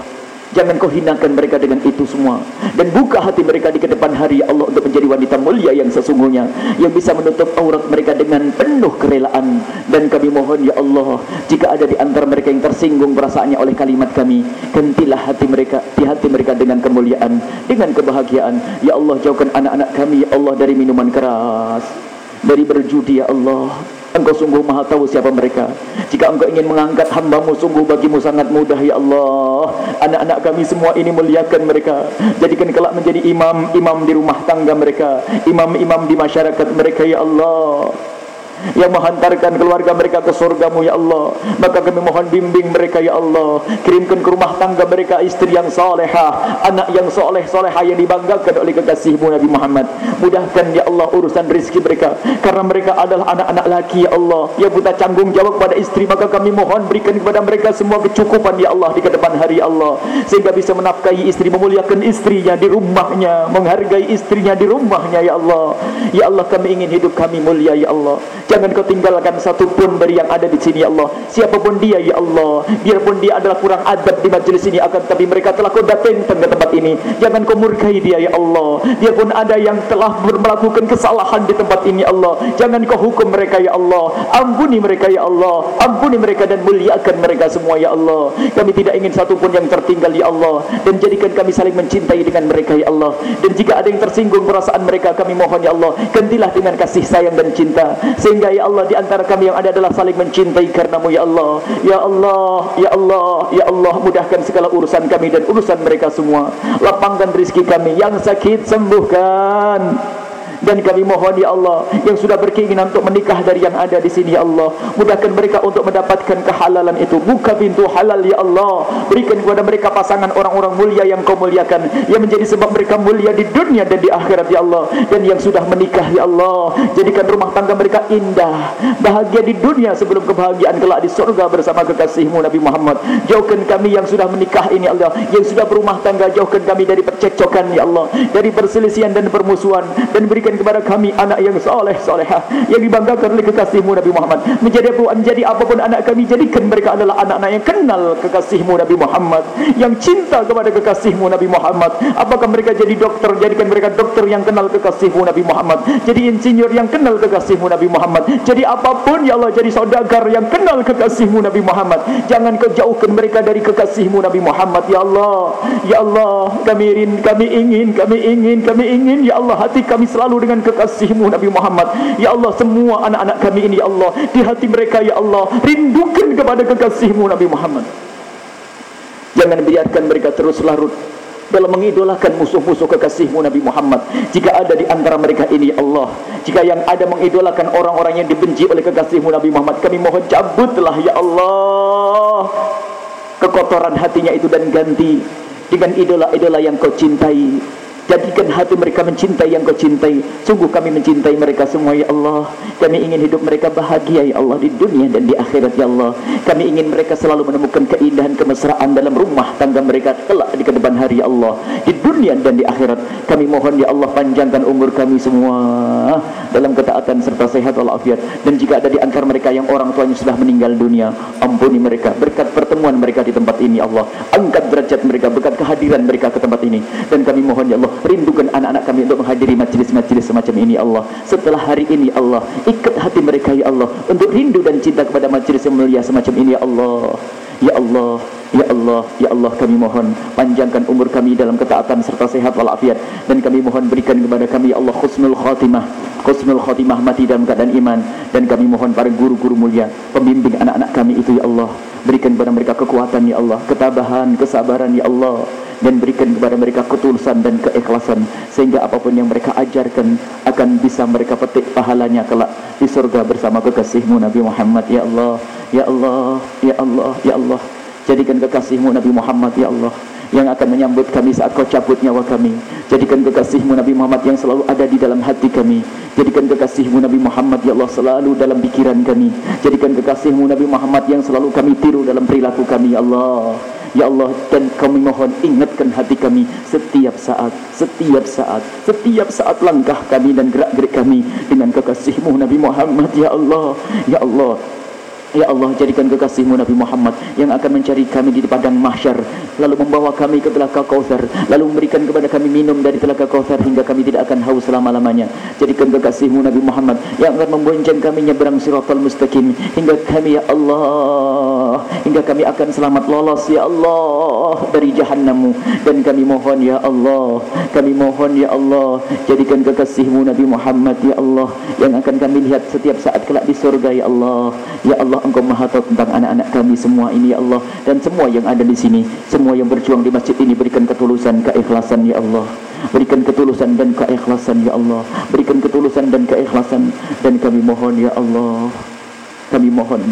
Jangan kau hinakan mereka dengan itu semua. Dan buka hati mereka di kedepan hari ya Allah untuk menjadi wanita mulia yang sesungguhnya, yang bisa menutup aurat mereka dengan penuh kerelaan. Dan kami mohon ya Allah, jika ada di antara mereka yang tersinggung perasaannya oleh kalimat kami, gantilah hati mereka, di hati mereka dengan kemuliaan, dengan kebahagiaan. Ya Allah, jauhkan anak-anak kami ya Allah dari minuman keras, dari berjudi ya Allah. Engkau sungguh maha tahu siapa mereka. Jika engkau ingin mengangkat hamba-Mu, sungguh bagimu sangat mudah ya Allah. Anak-anak kami semua ini muliakan mereka, jadikan kelak menjadi imam-imam di rumah tangga mereka, imam-imam di masyarakat mereka ya Allah, yang menghantarkan keluarga mereka ke surga-Mu ya Allah. Maka kami mohon bimbing mereka ya Allah, kirimkan ke rumah tangga mereka istri yang salehah, anak yang soleh-solehah yang dibanggakan oleh kekasih-Mu Nabi Muhammad. Mudahkan ya Allah urusan rezeki mereka, karena mereka adalah anak-anak laki ya Allah yang buta canggung jawab kepada istri. Maka kami mohon berikan kepada mereka semua kecukupan ya Allah di kedepan hari Allah, sehingga bisa menafkahi istri, memuliakan istrinya di rumahnya, menghargai istrinya di rumahnya ya Allah. Ya Allah, kami ingin hidup kami mulia ya Allah. Jangan kau tinggalkan satu pun dari yang ada di sini ya Allah. Siapapun dia ya Allah, biarpun dia adalah kurang adab di majelis ini, akan tapi mereka telah kau datangkan ke tempat ini. Jangan kau murkai dia ya Allah. Biarpun ada yang telah melakukan kesalahan di tempat ini ya Allah, jangan kau hukum mereka ya Allah. Ampuni mereka ya Allah, ampuni mereka dan muliakan mereka semua ya Allah. Kami tidak ingin satu pun yang tertinggal ya Allah, dan jadikan kami saling mencintai dengan mereka ya Allah. Dan jika ada yang tersinggung perasaan mereka, kami mohon ya Allah, gantilah dengan kasih sayang dan cinta, sehingga ya Allah di antara kami yang ada adalah saling mencintai karenamu ya Allah. Ya Allah, ya Allah, ya Allah, mudahkan segala urusan kami dan urusan mereka semua. Lapangkan rezeki kami, yang sakit sembuhkan. Dan kami mohon ya Allah, yang sudah berkeinginan untuk menikah dari yang ada di sini ya Allah, mudahkan mereka untuk mendapatkan kehalalan itu. Buka pintu halal ya Allah. Berikan kepada mereka pasangan orang-orang mulia yang kau muliakan, yang menjadi sebab mereka mulia di dunia dan di akhirat ya Allah. Dan yang sudah menikah ya Allah, jadikan rumah tangga mereka indah, bahagia di dunia sebelum kebahagiaan kelak di surga bersama kekasih-Mu Nabi Muhammad. Jauhkan kami yang sudah menikah ini Allah, yang sudah berumah tangga, jauhkan kami dari percekcokan ya Allah, dari perselisihan dan permusuhan, dan berikan kepada kami anak yang soleh-solehah yang dibanggakan oleh kekasih-Mu Nabi Muhammad. Menjadi apapun anak kami, jadikan mereka adalah anak-anak yang kenal kekasih-Mu Nabi Muhammad, yang cinta kepada kekasih-Mu Nabi Muhammad. Apakah mereka jadi dokter, jadikan mereka dokter yang kenal kekasih-Mu Nabi Muhammad. Jadi insinyur yang kenal kekasih-Mu Nabi Muhammad. Jadi apapun ya Allah, jadi saudagar yang kenal kekasih-Mu Nabi Muhammad. Jangan kau jauhkan mereka dari kekasih-Mu Nabi Muhammad ya Allah. Ya Allah, kami ingin ya Allah, hati kami selalu dengan kekasih-Mu Nabi Muhammad. Ya Allah, semua anak-anak kami ini ya Allah, di hati mereka ya Allah, rindukan kepada kekasih-Mu Nabi Muhammad. Jangan biarkan mereka terus larut dalam mengidolakan musuh-musuh kekasih-Mu Nabi Muhammad. Jika ada di antara mereka ini ya Allah, jika yang ada mengidolakan orang-orang yang dibenci oleh kekasih-Mu Nabi Muhammad, kami mohon cabutlah ya Allah kekotoran hatinya itu, dan ganti dengan idola-idola yang kau cintai. Jadikan hati mereka mencintai yang kau cintai. Sungguh kami mencintai mereka semua ya Allah. Kami ingin hidup mereka bahagia ya Allah, di dunia dan di akhirat ya Allah. Kami ingin mereka selalu menemukan keindahan kemesraan dalam rumah tangga mereka kelak di kedepan hari ya Allah, di dunia dan di akhirat. Kami mohon ya Allah, panjangkan umur kami semua dalam ketaatan serta sehat walafiat. Dan jika ada di antara mereka yang orang tuanya sudah meninggal dunia, ampuni mereka berkat pertemuan mereka di tempat ini Allah. Angkat derajat mereka berkat kehadiran mereka ke tempat ini. Dan kami mohon ya Allah, rindukan anak-anak kami untuk menghadiri majelis-majelis semacam ini Allah. Setelah hari ini Allah, ikat hati mereka ya Allah untuk rindu dan cinta kepada majelis yang mulia semacam ini ya Allah. Ya Allah, ya Allah, ya Allah, kami mohon panjangkan umur kami dalam ketaatan serta sehat walafiat. Dan kami mohon berikan kepada kami ya Allah husnul khatimah, mati dalam keadaan iman. Dan kami mohon para guru-guru mulia, pembimbing anak-anak kami itu ya Allah, berikan kepada mereka kekuatan ya Allah, ketabahan, kesabaran ya Allah, dan berikan kepada mereka ketulusan dan keikhlasan, sehingga apapun yang mereka ajarkan akan bisa mereka petik pahalanya kelak di surga bersama kekasih-Mu Nabi Muhammad ya Allah. Ya Allah, ya Allah, ya Allah, jadikan kekasih-Mu Nabi Muhammad ya Allah yang akan menyambut kami saat kau cabut nyawa kami. Jadikan kekasih-Mu Nabi Muhammad yang selalu ada di dalam hati kami. Jadikan kekasih-Mu Nabi Muhammad ya Allah selalu dalam pikiran kami. Jadikan kekasih-Mu Nabi Muhammad yang selalu kami tiru dalam perilaku kami ya Allah. Ya Allah, dan kami mohon ingatkan hati kami setiap saat langkah kami dan gerak-gerik kami dengan kekasih-Mu Nabi Muhammad ya Allah. Ya Allah, Ya Allah, jadikan kekasih-Mu Nabi Muhammad yang akan mencari kami di padang mahsyar, lalu membawa kami ke telaga Kautsar, lalu memberikan kepada kami minum dari telaga Kautsar hingga kami tidak akan haus selama-lamanya. Jadikan kekasih-Mu Nabi Muhammad yang akan membonceng kami nyebrang Shiratal Mustaqim hingga kami, ya Allah, hingga kami akan selamat lolos ya Allah dari Jahannam-Mu. Dan kami mohon ya Allah, kami mohon ya Allah, jadikan kekasih-Mu Nabi Muhammad ya Allah yang akan kami lihat setiap saat kelak di surga ya Allah. Ya Allah, Engkau Maha tahu tentang anak-anak kami semua ini ya Allah, dan semua yang ada di sini, semua yang berjuang di masjid ini. Berikan ketulusan, keikhlasan ya Allah, berikan ketulusan dan keikhlasan ya Allah, berikan ketulusan dan keikhlasan. Dan kami mohon ya Allah, kami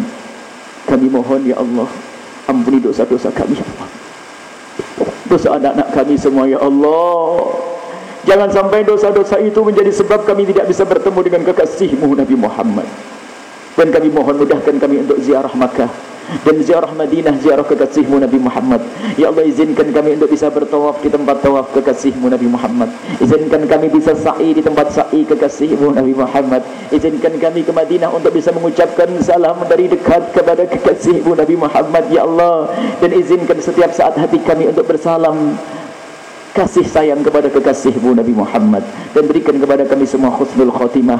mohon ya Allah, ampuni dosa-dosa kami ya Allah, dosa anak-anak kami semua ya Allah. Jangan sampai dosa-dosa itu menjadi sebab kami tidak bisa bertemu dengan kekasih-Mu Nabi Muhammad. Dan kami mohon mudahkan kami untuk ziarah Makkah dan ziarah Madinah, ziarah kekasih-Mu Nabi Muhammad. Ya Allah, izinkan kami untuk bisa bertawaf di tempat tawaf kekasih-Mu Nabi Muhammad. Izinkan kami bisa sa'i di tempat sa'i kekasih-Mu Nabi Muhammad. Izinkan kami ke Madinah untuk bisa mengucapkan salam dari dekat kepada kekasih-Mu Nabi Muhammad ya Allah. Dan izinkan setiap saat hati kami untuk bersalam kasih sayang kepada kekasih-Mu Nabi Muhammad. Dan berikan kepada kami semua husnul khatimah,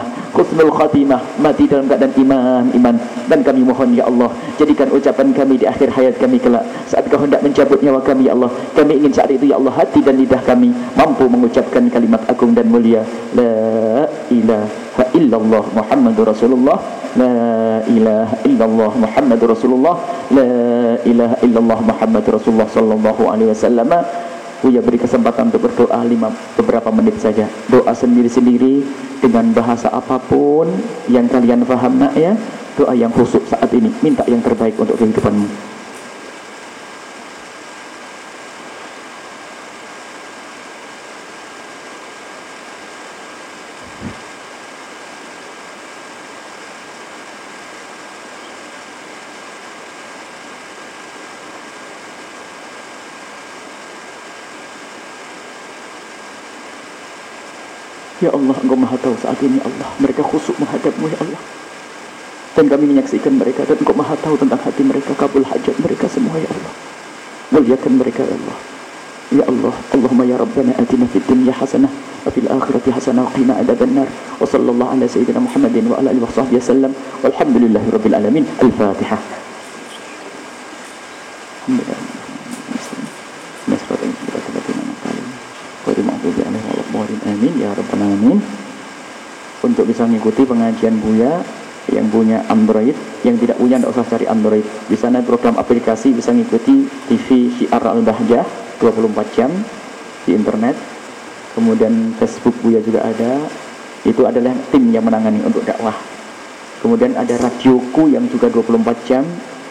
mati dalam keadaan iman. Dan kami mohon ya Allah, jadikan ucapan kami di akhir hayat kami kelak, saat Kau hendak mencabut nyawa kami ya Allah, kami ingin saat itu ya Allah, hati dan lidah kami mampu mengucapkan kalimat agung dan mulia, la ilaha illallah Muhammadur Rasulullah, la ilaha illallah Muhammadur Rasulullah, la ilaha illallah Muhammadur Rasulullah sallallahu alaihi wasallam. Buya beri kesempatan untuk berdoa beberapa menit saja. Doa sendiri-sendiri dengan bahasa apapun yang kalian paham nak ya. Doa yang khusyuk saat ini, minta yang terbaik untuk kehidupanmu. Ya Allah, Engkau Maha tahu saat ini Allah, mereka khusyuk menghadap-Mu ya Allah. Dan kami menyaksikan mereka, dan Engkau Maha tahu tentang hati mereka, kabul hajat mereka semua ya Allah. Muliakan mereka ya Allah. Ya Allah, Allahumma ya Rabbana atina fid dunya hasanah wa fil akhirati hasanah wa qina adzabannar. Wa sallallahu ala sayyidina Muhammadin wa ala alihi wa sahbihi wasallam. Walhamdulillahi rabbil alamin. Al-Fatihah. Amin ya rabbal alamin. Untuk bisa mengikuti pengajian Buya yang punya Android, yang tidak punya tidak usah cari Android. Di sana program aplikasi bisa mengikuti TV Syiar Al-Bahjah 24 jam di internet. Kemudian Facebook Buya juga ada. Itu adalah tim yang menangani untuk dakwah. Kemudian ada radioku yang juga 24 jam.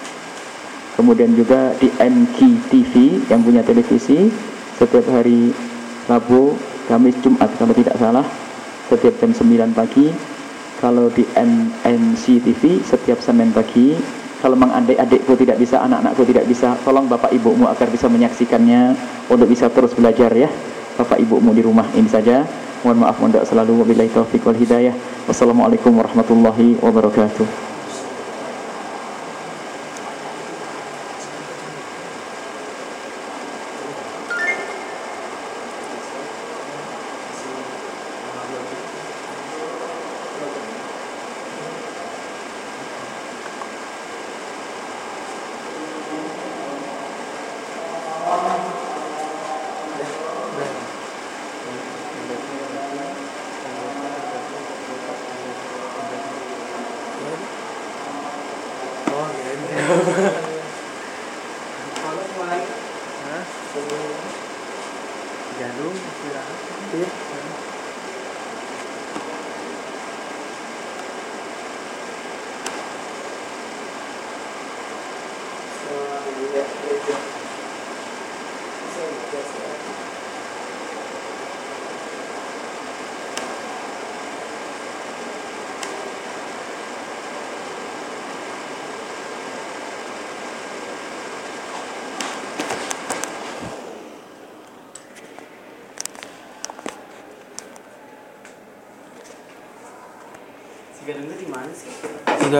Kemudian juga di NQ TV yang punya televisi setiap hari Rabu, Kamis, Jumat kalau tidak salah, setiap jam 9 pagi. Kalau di NNC TV setiap Senin pagi. Kalau memang adik-adikku tidak bisa, anak-anakku tidak bisa, tolong bapak ibumu agar bisa menyaksikannya untuk bisa terus belajar ya. Bapak ibumu di rumah ini saja. Mohon maaf mohon doa selalu. Wabillahi taufiq wal hidayah. Wassalamualaikum warahmatullahi wabarakatuh. Tiga